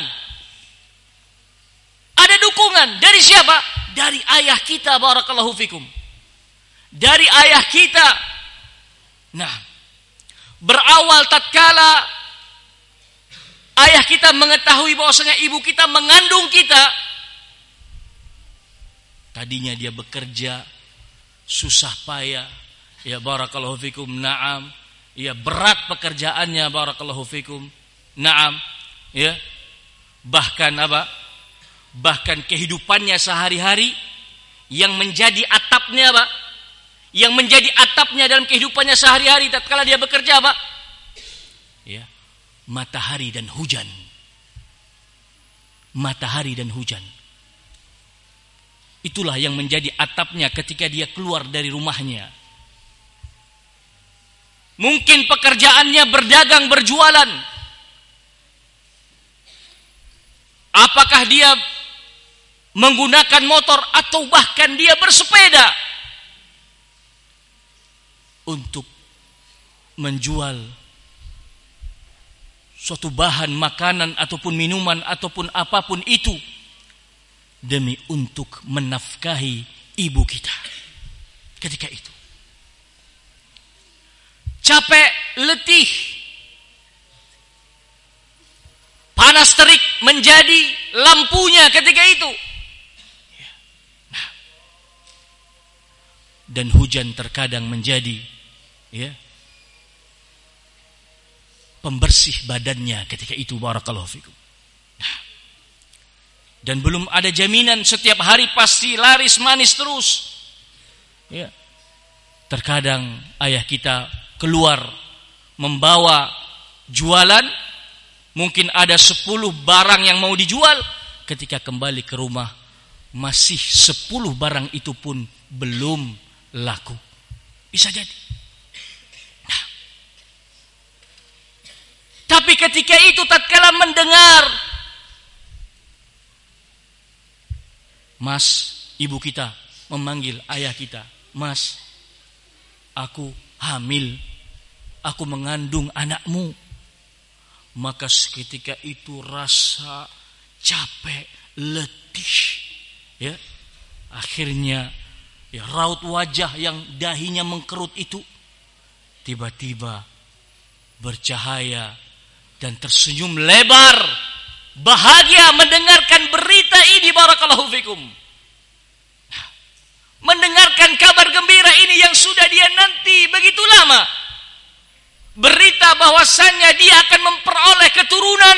Ada dukungan dari siapa? Dari ayah kita. Barakallahu fikum. Dari ayah kita. Nah, berawal tatkala ayah kita mengetahui bahwasanya ibu kita mengandung kita, tadinya dia bekerja susah payah, ya barakallahu fikum, na'am, ya berat pekerjaannya, barakallahu fikum, na'am, ya bahkan apa? Bahkan kehidupannya sehari-hari yang menjadi atapnya apa? Yang menjadi atapnya dalam kehidupannya sehari-hari tatkala dia bekerja apa? Ya, matahari dan hujan. Matahari dan hujan. Itulah yang menjadi atapnya ketika dia keluar dari rumahnya. Mungkin pekerjaannya berdagang, berjualan. Apakah dia menggunakan motor atau bahkan dia bersepeda untuk menjual suatu bahan makanan ataupun minuman ataupun apapun itu, demi untuk menafkahi ibu kita ketika itu. Capek, letih, panas terik menjadi lampunya ketika itu. Nah, dan hujan terkadang menjadi ya, pembersih badannya ketika itu. Barakallahu fikum. Nah, dan belum ada jaminan setiap hari pasti laris manis terus. Ya. Terkadang ayah kita keluar membawa jualan, mungkin ada sepuluh barang yang mau dijual, ketika kembali ke rumah masih sepuluh barang itu pun belum laku. Bisa jadi. Nah. Tapi ketika itu tatkala mendengar Mas, ibu kita memanggil ayah kita, Mas, aku hamil, aku mengandung anakmu. Maka seketika itu rasa capek, letih, ya, akhirnya ya, raut wajah yang dahinya mengkerut itu tiba-tiba bercahaya dan tersenyum lebar, bahagia mendengarkan berita ini. Barakallahu fikum. Mendengarkan kabar gembira ini yang sudah dia nanti begitu lama. Berita bahwasannya dia akan memperoleh keturunan.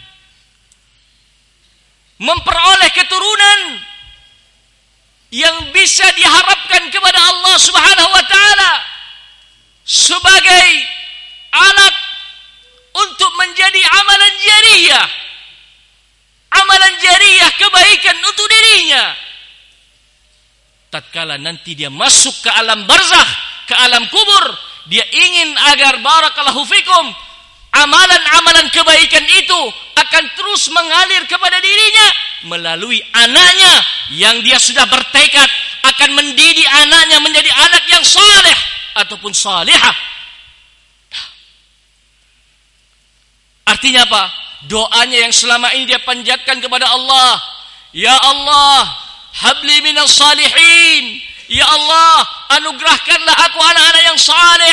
Memperoleh keturunan yang bisa diharapkan kepada Allah Subhanahu wa taala sebagai alat untuk menjadi amalan jariyah. Amalan jariyah, kebaikan untuk dirinya. Tatkala nanti dia masuk ke alam barzakh, ke alam kubur, dia ingin agar barakallahu fikum amalan-amalan kebaikan itu akan terus mengalir kepada dirinya melalui anaknya yang dia sudah bertekad akan mendidik anaknya menjadi anak yang saleh ataupun salihah. Artinya apa? Doanya yang selama ini dia panjatkan kepada Allah, ya Allah, habli minas salihin. Ya Allah, anugerahkanlah aku anak-anak yang saleh.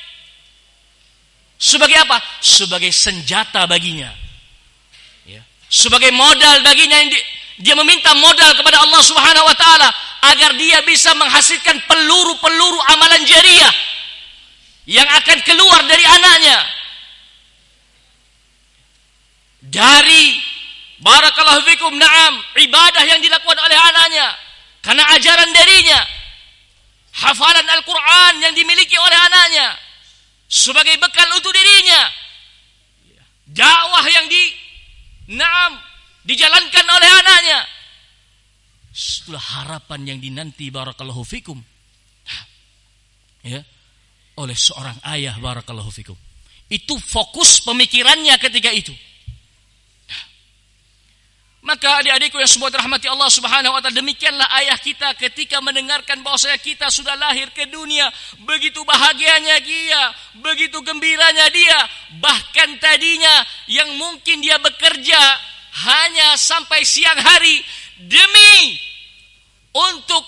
Sebagai apa? Sebagai senjata baginya. Ya. Sebagai modal baginya. Yang di, dia meminta modal kepada Allah Subhanahu wa taala agar dia bisa menghasilkan peluru-peluru amalan jariyah yang akan keluar dari anaknya. Dari barakallahu fikum, na'am, ibadah yang dilakukan oleh anaknya karena ajaran darinya, hafalan Al-Quran yang dimiliki oleh anaknya sebagai bekal untuk dirinya, dakwah yang di na'am dijalankan oleh anaknya. Itulah harapan yang dinanti barakallahu fikum ya, oleh seorang ayah. Barakallahu fikum. Itu fokus pemikirannya ketika itu. Maka adik-adikku yang semua dirahmati Allah Subhanahu wa taala, demikianlah ayah kita ketika mendengarkan bahwasanya kita sudah lahir ke dunia, begitu bahagianya dia, begitu gembiranya dia, bahkan tadinya yang mungkin dia bekerja hanya sampai siang hari demi untuk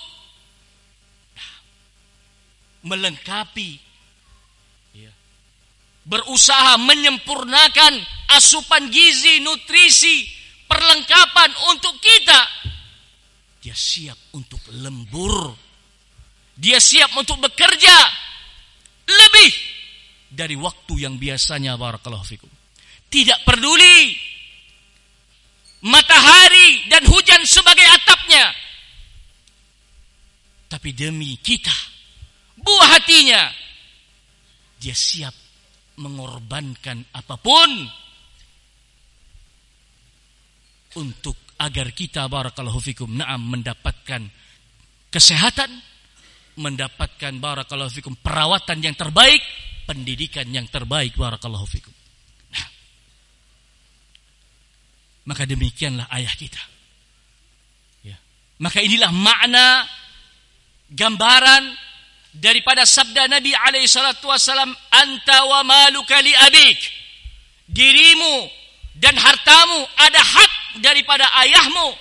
melengkapi, berusaha menyempurnakan asupan gizi, nutrisi, perlengkapan untuk kita. Dia siap untuk lembur. Dia siap untuk bekerja lebih dari waktu yang biasanya. Barakallahu fikum. Tidak peduli matahari dan hujan sebagai atapnya, tapi demi kita, buah hatinya, dia siap mengorbankan apapun untuk agar kita, barakallahu fikum, na'am, mendapatkan kesehatan, mendapatkan, barakallahu fikum, perawatan yang terbaik, pendidikan yang terbaik, barakallahu fikum. Nah, maka demikianlah ayah kita. Ya. Maka inilah makna gambaran daripada sabda Nabi alaihi salatu wasallam, anta wa maluka li abik. Dirimu dan hartamu ada hak daripada ayahmu.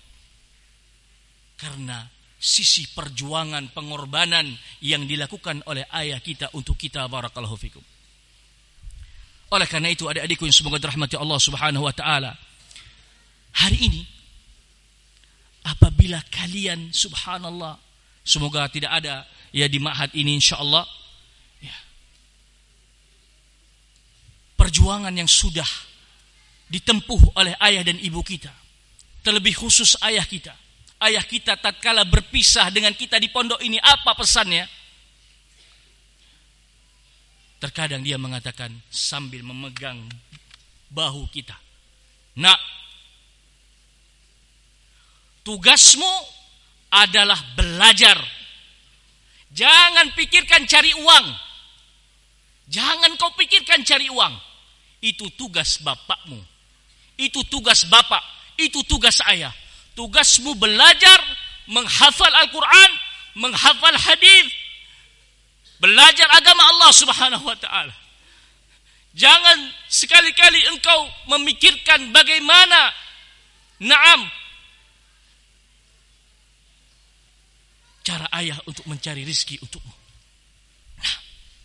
Karena sisi perjuangan, pengorbanan yang dilakukan oleh ayah kita untuk kita, barakallahu fikum. Oleh karena itu, adik-adikku yang semoga dirahmati Allah Subhanahu wa taala, hari ini apabila kalian, subhanallah, semoga tidak ada ya di ma'had ini insyaallah, ya, perjuangan yang sudah ditempuh oleh ayah dan ibu kita, terlebih khusus ayah kita. Ayah kita tatkala berpisah dengan kita di pondok ini, apa pesannya? Terkadang dia mengatakan sambil memegang bahu kita, nak, tugasmu adalah belajar. Jangan pikirkan cari uang. Jangan kau pikirkan cari uang. Itu tugas bapakmu. Itu tugas bapak. Itu tugas ayah. Tugasmu belajar, menghafal Al-Quran, menghafal hadis, belajar agama Allah Subhanahu wa taala. Jangan sekali-kali engkau memikirkan bagaimana, na'am, cara ayah untuk mencari rizki untukmu. Nah,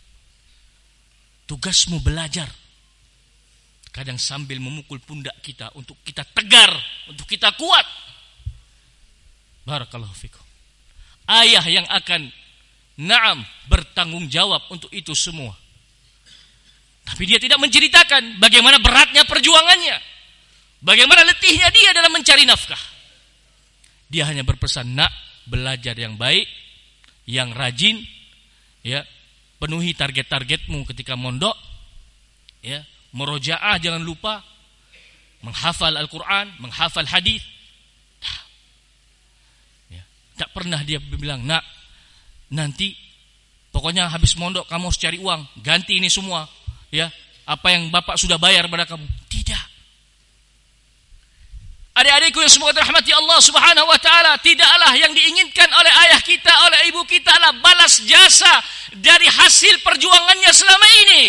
tugasmu belajar. Kadang sambil memukul pundak kita untuk kita tegar, untuk kita kuat. Barakallahu fikum. Ayah yang akan, na'am, bertanggung jawab untuk itu semua. Tapi dia tidak menceritakan bagaimana beratnya perjuangannya, bagaimana letihnya dia dalam mencari nafkah. Dia hanya berpesan, nak, belajar yang baik, yang rajin, ya, penuhi target-targetmu ketika mondok, ya, murojaah jangan lupa, menghafal Al-Quran, menghafal hadis. Ya, tak pernah dia bilang, nak, nanti pokoknya habis mondok kamu harus cari uang, ganti ini semua, ya, apa yang bapak sudah bayar pada kamu. Tidak. Adik-adikku yang semoga dirahmati Allah Subhanahu wa taala, tidaklah yang diinginkan oleh ayah kita, oleh ibu kita adalah balas jasa dari hasil perjuangannya selama ini.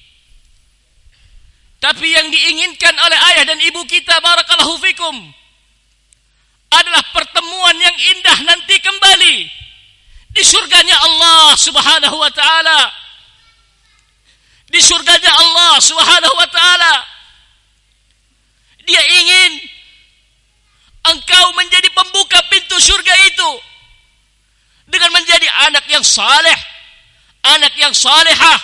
Tapi yang diinginkan oleh ayah dan ibu kita, barakallahu fikum, adalah pertemuan yang indah nanti kembali di surganya Allah Subhanahu wa taala. Di surganya Allah Subhanahu wa taala. Dia ingin engkau menjadi pembuka pintu surga itu dengan menjadi anak yang saleh, anak yang salehah.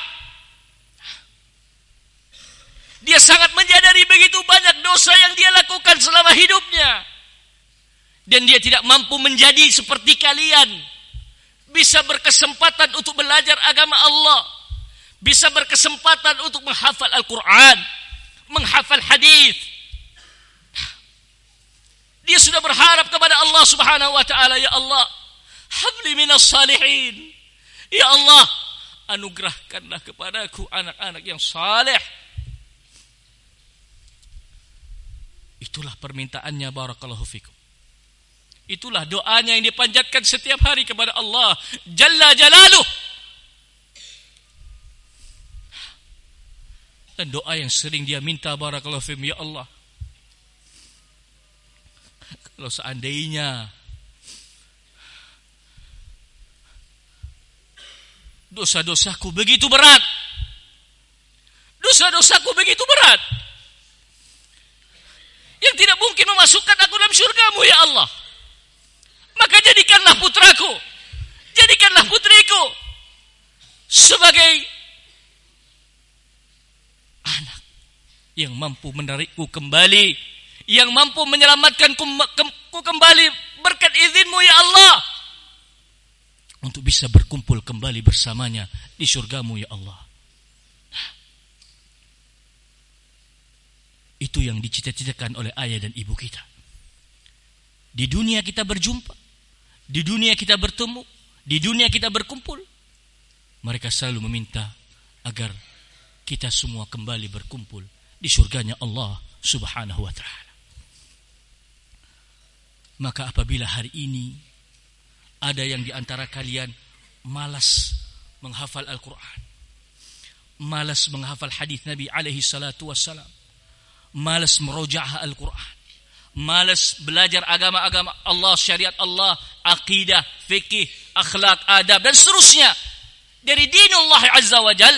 Dia sangat menyadari begitu banyak dosa yang dia lakukan selama hidupnya, dan dia tidak mampu menjadi seperti kalian, bisa berkesempatan untuk belajar agama Allah, bisa berkesempatan untuk menghafal Al-Quran, menghafal hadis. Dia sudah berharap kepada Allah Subhanahu wa taala, ya Allah, habli minas salihin. Ya Allah, anugerahkanlah kepadaku anak-anak yang saleh. Itulah permintaannya, barakallahu fikum. Itulah doanya yang dipanjatkan setiap hari kepada Allah Jalla Jalaluh. Dan doa yang sering dia minta, barakallahu fikum, ya Allah, kalau seandainya dosa-dosaku begitu berat, dosa-dosaku begitu berat, yang tidak mungkin memasukkan aku dalam syurgamu, ya Allah, maka jadikanlah putraku, jadikanlah putriku sebagai anak yang mampu menarikku kembali, yang mampu menyelamatkanku kembali berkat izinmu, ya Allah, untuk bisa berkumpul kembali bersamanya di syurgamu, ya Allah. Nah, itu yang dicita-citakan oleh ayah dan ibu kita. Di dunia kita berjumpa, di dunia kita bertemu, di dunia kita berkumpul. Mereka selalu meminta agar kita semua kembali berkumpul di surganya Allah Subhanahu wa ta'ala. Maka apabila hari ini ada yang di antara kalian malas menghafal Al-Quran, malas menghafal hadis Nabi alaihi salatu wassalam, malas merojaah Al-Quran, malas belajar agama-agama Allah, syariat Allah, akidah, fikih, akhlak, adab, dan seterusnya dari dinullah azza wa jal,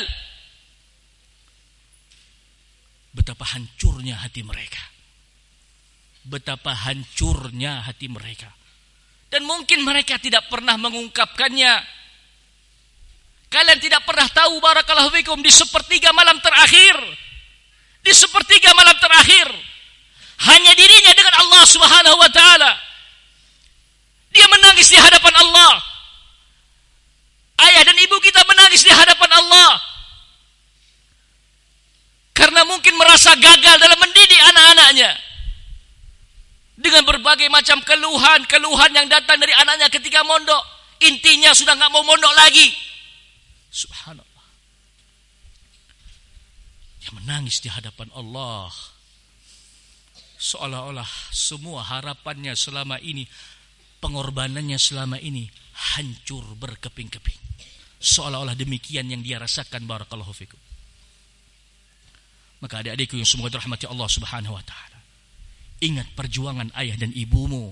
betapa hancurnya hati mereka. Betapa hancurnya hati mereka. Dan mungkin mereka tidak pernah mengungkapkannya. Kalian tidak pernah tahu, barakallahu fikum, di sepertiga malam terakhir, di sepertiga malam terakhir, hanya dirinya dengan Allah Subhanahu wa ta'ala. Dia menangis di hadapan Allah. Ayah dan ibu kita menangis di hadapan Allah, karena mungkin merasa gagal dalam mendidik anak-anaknya, dengan berbagai macam keluhan-keluhan yang datang dari anaknya ketika mondok. Intinya sudah gak mau mondok lagi. Subhanallah. Dia menangis di hadapan Allah, seolah-olah semua harapannya selama ini, pengorbanannya selama ini hancur berkeping-keping. Seolah-olah demikian yang dia rasakan, barakallahu fikum. Maka adik-adikku yang semoga dirahmati Allah Subhanahu wa ta'ala, ingat perjuangan ayah dan ibumu.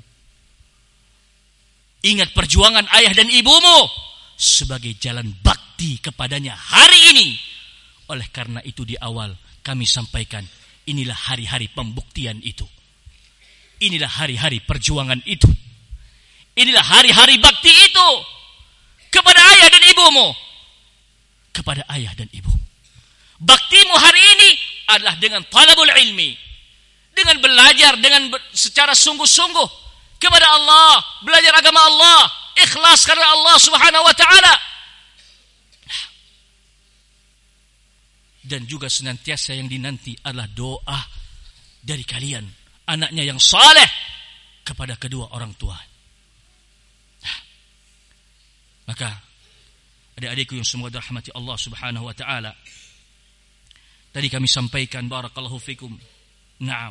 Ingat perjuangan ayah dan ibumu sebagai jalan bakti kepadanya hari ini. Oleh karena itu di awal kami sampaikan, inilah hari-hari pembuktian itu. Inilah hari-hari perjuangan itu. Inilah hari-hari bakti itu kepada ayah dan ibumu. Kepada ayah dan ibumu. Baktimu hari ini adalah dengan talabul ilmi, dengan belajar dengan secara sungguh-sungguh kepada Allah, belajar agama Allah, ikhlas karena Allah Subhanahu wa ta'ala. Dan juga senantiasa yang dinanti adalah doa dari kalian, anaknya yang saleh, kepada kedua orang tua. Maka adik-adikku yang semoga dirahmati Allah Subhanahu wa ta'ala, tadi kami sampaikan, barakallahu fikum, naam,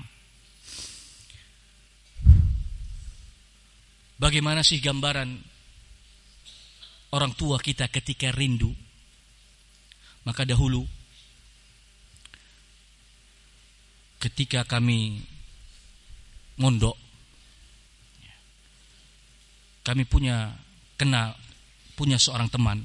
bagaimana sih gambaran orang tua kita ketika rindu? Maka dahulu ketika kami mondok, kami punya kenal, punya seorang teman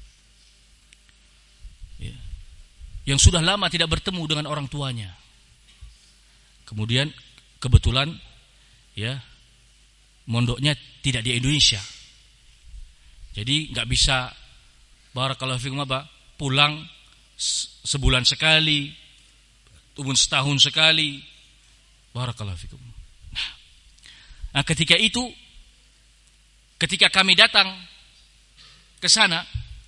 ya, yang sudah lama tidak bertemu dengan orang tuanya. Kemudian kebetulan ya, mondoknya tidak di Indonesia, jadi nggak bisa, barakallahu fikum, apa, pulang sebulan sekali, ataupun setahun sekali, barakallahu fikum. Nah, nah ketika itu, ketika kami datang ke sana,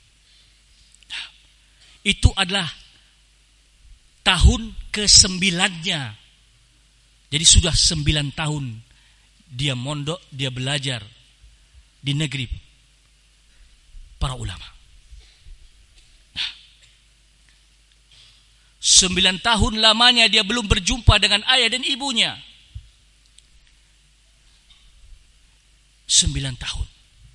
itu adalah tahun kesembilannya. Jadi sudah sembilan tahun dia mondok, dia belajar di negeri para ulama. Nah, sembilan tahun lamanya dia belum berjumpa dengan ayah dan ibunya. sembilan tahun.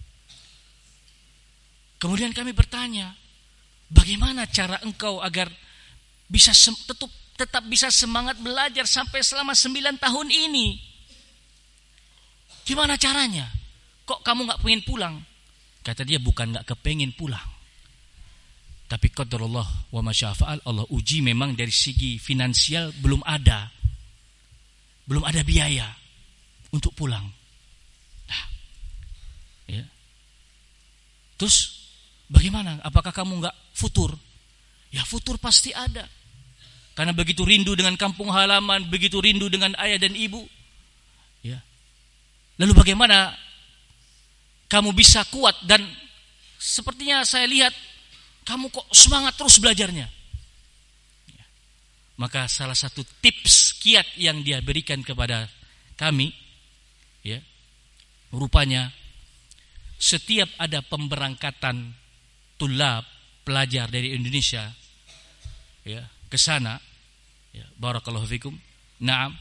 Kemudian kami bertanya, bagaimana cara engkau agar bisa sem- tetap, tetap bisa semangat belajar sampai selama sembilan tahun ini? Gimana caranya? Kok kamu gak pengen pulang? Kata dia, bukan gak kepengen pulang, tapi qadarullah wa masyafa'al, Allah uji memang dari segi finansial belum ada. Belum ada biaya untuk pulang. Nah, ya. Terus bagaimana? Apakah kamu enggak futur? Ya futur pasti ada. Karena begitu rindu dengan kampung halaman, begitu rindu dengan ayah dan ibu. Ya. Lalu bagaimana kamu bisa kuat, dan sepertinya saya lihat kamu kok semangat terus belajarnya. Ya. Maka salah satu tips kiat yang dia berikan kepada kami, ya, rupanya setiap ada pemberangkatan tulab pelajar dari Indonesia, ya, ke sana, ya, barakallahu fikum. Naam.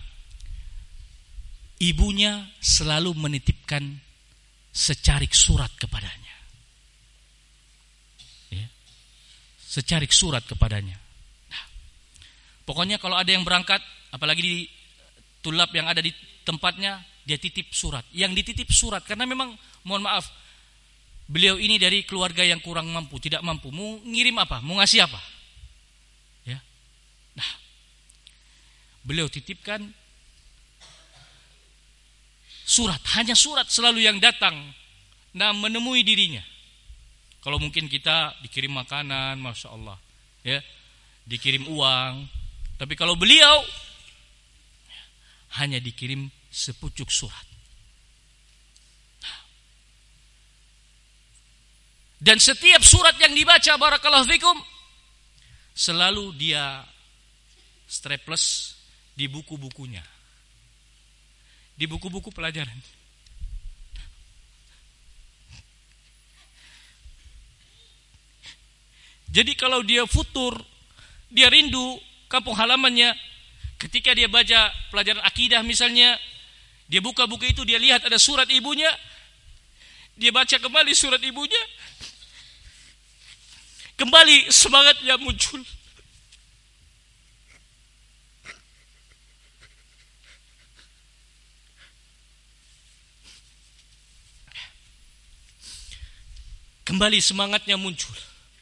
Ibunya selalu menitipkan secarik surat kepadanya. Ya. Secarik surat kepadanya. Nah, pokoknya kalau ada yang berangkat, apalagi di tulab yang ada di tempatnya, dia titip surat. Yang dititip surat karena memang, mohon maaf, beliau ini dari keluarga yang kurang mampu, tidak mampu. Mau ngirim apa? Mau ngasih apa? Ya. Nah, beliau titipkan surat, hanya surat selalu yang datang nah menemui dirinya. Kalau mungkin kita dikirim makanan, masya Allah, ya, dikirim uang. Tapi kalau beliau hanya dikirim sepucuk surat. Dan setiap surat yang dibaca, barakallahu fikum, selalu dia staples di buku-bukunya, di buku-buku pelajaran. Jadi kalau dia futur, dia rindu kampung halamannya, ketika dia baca pelajaran akidah misalnya, dia buka buku itu, dia lihat ada surat ibunya, dia baca kembali surat ibunya, kembali semangatnya muncul. Kembali semangatnya muncul.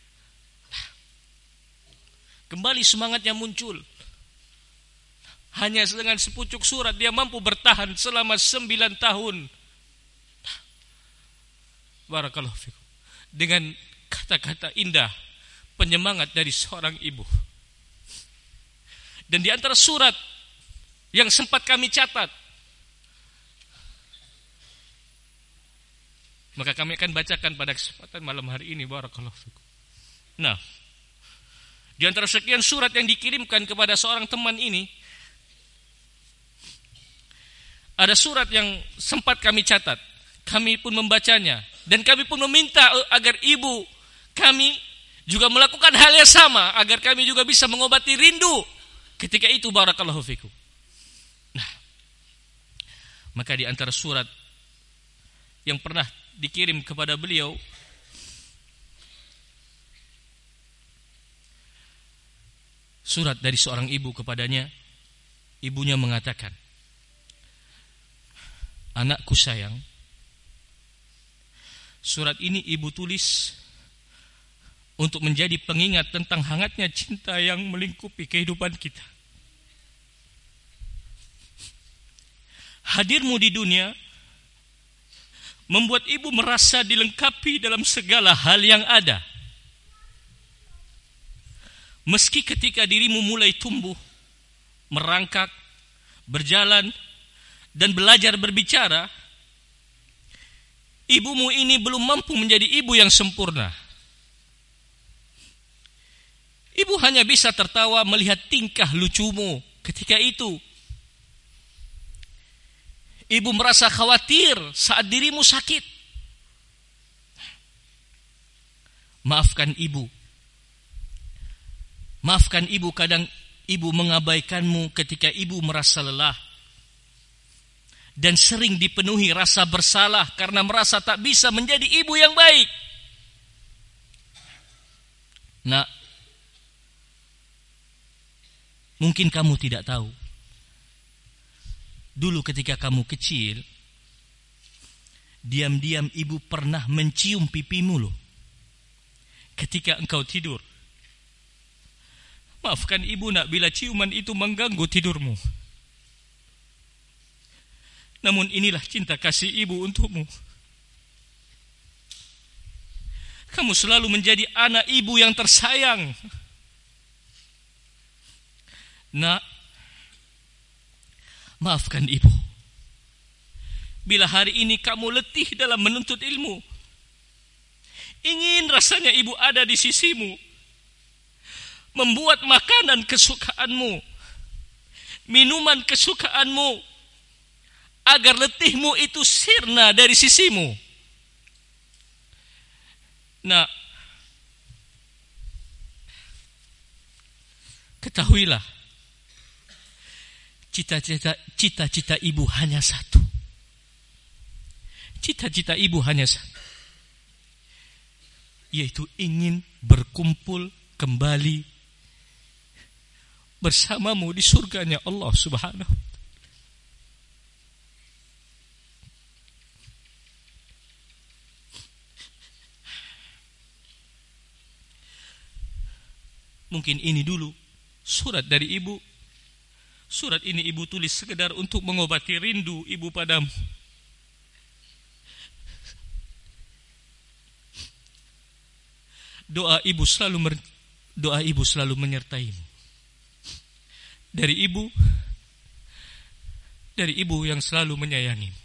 Kembali semangatnya muncul. Hanya dengan sepucuk surat dia mampu bertahan selama sembilan tahun. Barakallahu fikum. Dengan kata-kata indah, penyemangat dari seorang ibu. Dan di antara surat yang sempat kami catat, maka kami akan bacakan pada kesempatan malam hari ini, barakallahu fikum. Nah, di antara sekian surat yang dikirimkan kepada seorang teman ini, ada surat yang sempat kami catat. Kami pun membacanya, dan kami pun meminta agar ibu kami juga melakukan hal yang sama, agar kami juga bisa mengobati rindu ketika itu, barakallahu fikum. Nah, maka di antara surat yang pernah dikirim kepada beliau, surat dari seorang ibu kepadanya. Ibunya mengatakan, "Anakku sayang, surat ini ibu tulis untuk menjadi pengingat tentang hangatnya cinta yang melingkupi kehidupan kita. Hadirmu di dunia membuat ibu merasa dilengkapi dalam segala hal yang ada. Meski ketika dirimu mulai tumbuh, merangkak, berjalan, dan belajar berbicara, ibumu ini belum mampu menjadi ibu yang sempurna. Ibu hanya bisa tertawa melihat tingkah lucumu ketika itu. Ibu merasa khawatir saat dirimu sakit. Maafkan ibu. Maafkan ibu, kadang ibu mengabaikanmu ketika ibu merasa lelah. dan sering dipenuhi rasa bersalah karena merasa tak bisa menjadi ibu yang baik. Nah, mungkin kamu tidak tahu. Dulu ketika kamu kecil, diam-diam ibu pernah mencium pipimu loh. Ketika engkau tidur. Maafkan ibu nak bila ciuman itu mengganggu tidurmu. Namun inilah cinta kasih ibu untukmu. Kamu selalu menjadi anak ibu yang tersayang. Nak, maafkan ibu. Bila hari ini kamu letih dalam menuntut ilmu, ingin rasanya ibu ada di sisimu, membuat makanan kesukaanmu, minuman kesukaanmu, agar letihmu itu sirna dari sisimu. Nah, ketahuilah, cita-cita cita-cita ibu hanya satu. Cita-cita ibu hanya satu, yaitu ingin berkumpul kembali bersamamu di surganya Allah Subhanahu. Mungkin ini dulu surat dari ibu. Surat ini ibu tulis sekedar untuk mengobati rindu ibu padamu. Doa ibu selalu mer, doa ibu selalu menyertaimu. Dari ibu, dari ibu yang selalu menyayangimu.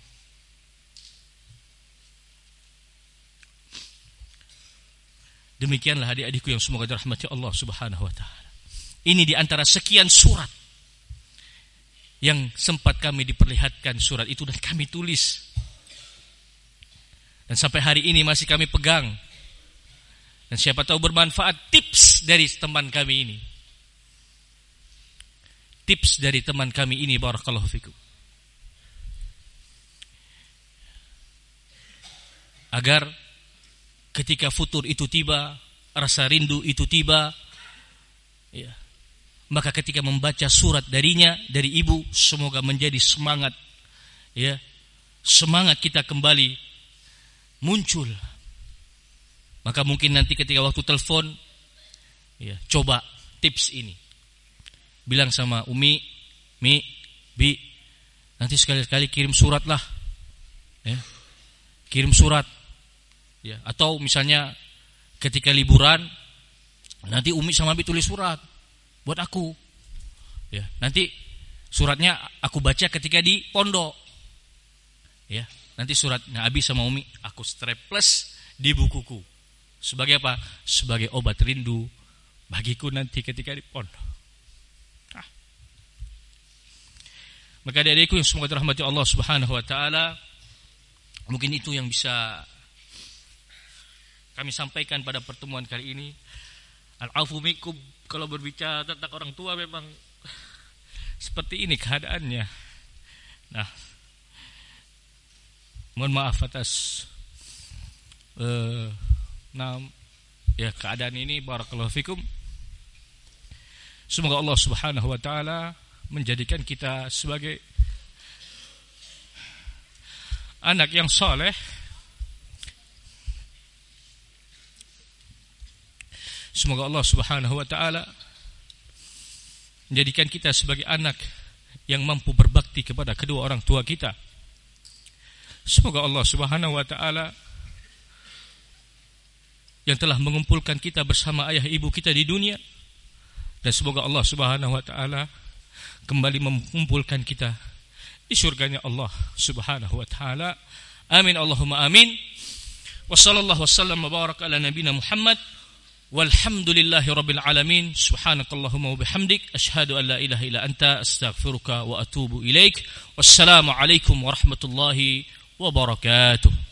Demikianlah adik-adikku yang semoga dirahmati Allah Subhanahu wa taala. Ini di antara sekian surat yang sempat kami diperlihatkan surat itu dan kami tulis. Dan sampai hari ini masih kami pegang. Dan siapa tahu bermanfaat tips dari teman kami ini. Tips dari teman kami ini, barakallahu fikum. Agar ketika futur itu tiba, rasa rindu itu tiba, ya, maka ketika membaca surat darinya, dari ibu, semoga menjadi semangat, ya, semangat kita kembali muncul. Maka mungkin nanti ketika waktu telepon, ya, coba tips ini, bilang sama Umi, Mi, Bi, nanti sekali-kali kirim surat lah, ya, kirim surat. Ya, atau misalnya ketika liburan nanti Umi sama Abi tulis surat buat aku. Ya, nanti suratnya aku baca ketika di pondok. Ya, nanti suratnya Abi sama Umi aku staples di bukuku. Sebagai apa? Sebagai obat rindu bagiku nanti ketika di pondok. Ah. Maka adik-adikku yang semoga dirahmati Allah Subhanahu wa taala, mungkin itu yang bisa kami sampaikan pada pertemuan kali ini. Al-afu minkum, kalau berbicara tentang orang tua memang seperti ini keadaannya. Nah, mohon maaf atas uh, nah, ya keadaan ini, barakallahu fikum. Semoga Allah Subhanahu wa taala menjadikan kita sebagai anak yang saleh. Semoga Allah Subhanahu wa taala menjadikan kita sebagai anak yang mampu berbakti kepada kedua orang tua kita. Semoga Allah Subhanahu wa taala yang telah mengumpulkan kita bersama ayah ibu kita di dunia, dan semoga Allah Subhanahu wa taala kembali mengumpulkan kita di surganya Allah Subhanahu wa taala. Amin Allahumma amin. Wa sallallahu wasallam wa baraka ala nabiyina Muhammad. Walhamdulillahi rabbil alamin. Subhanakallahumma wa bihamdik, asyhadu an la ilaha illa anta, astaghfiruka wa atubu ilaik. Wassalamu alaikum warahmatullahi wabarakatuh.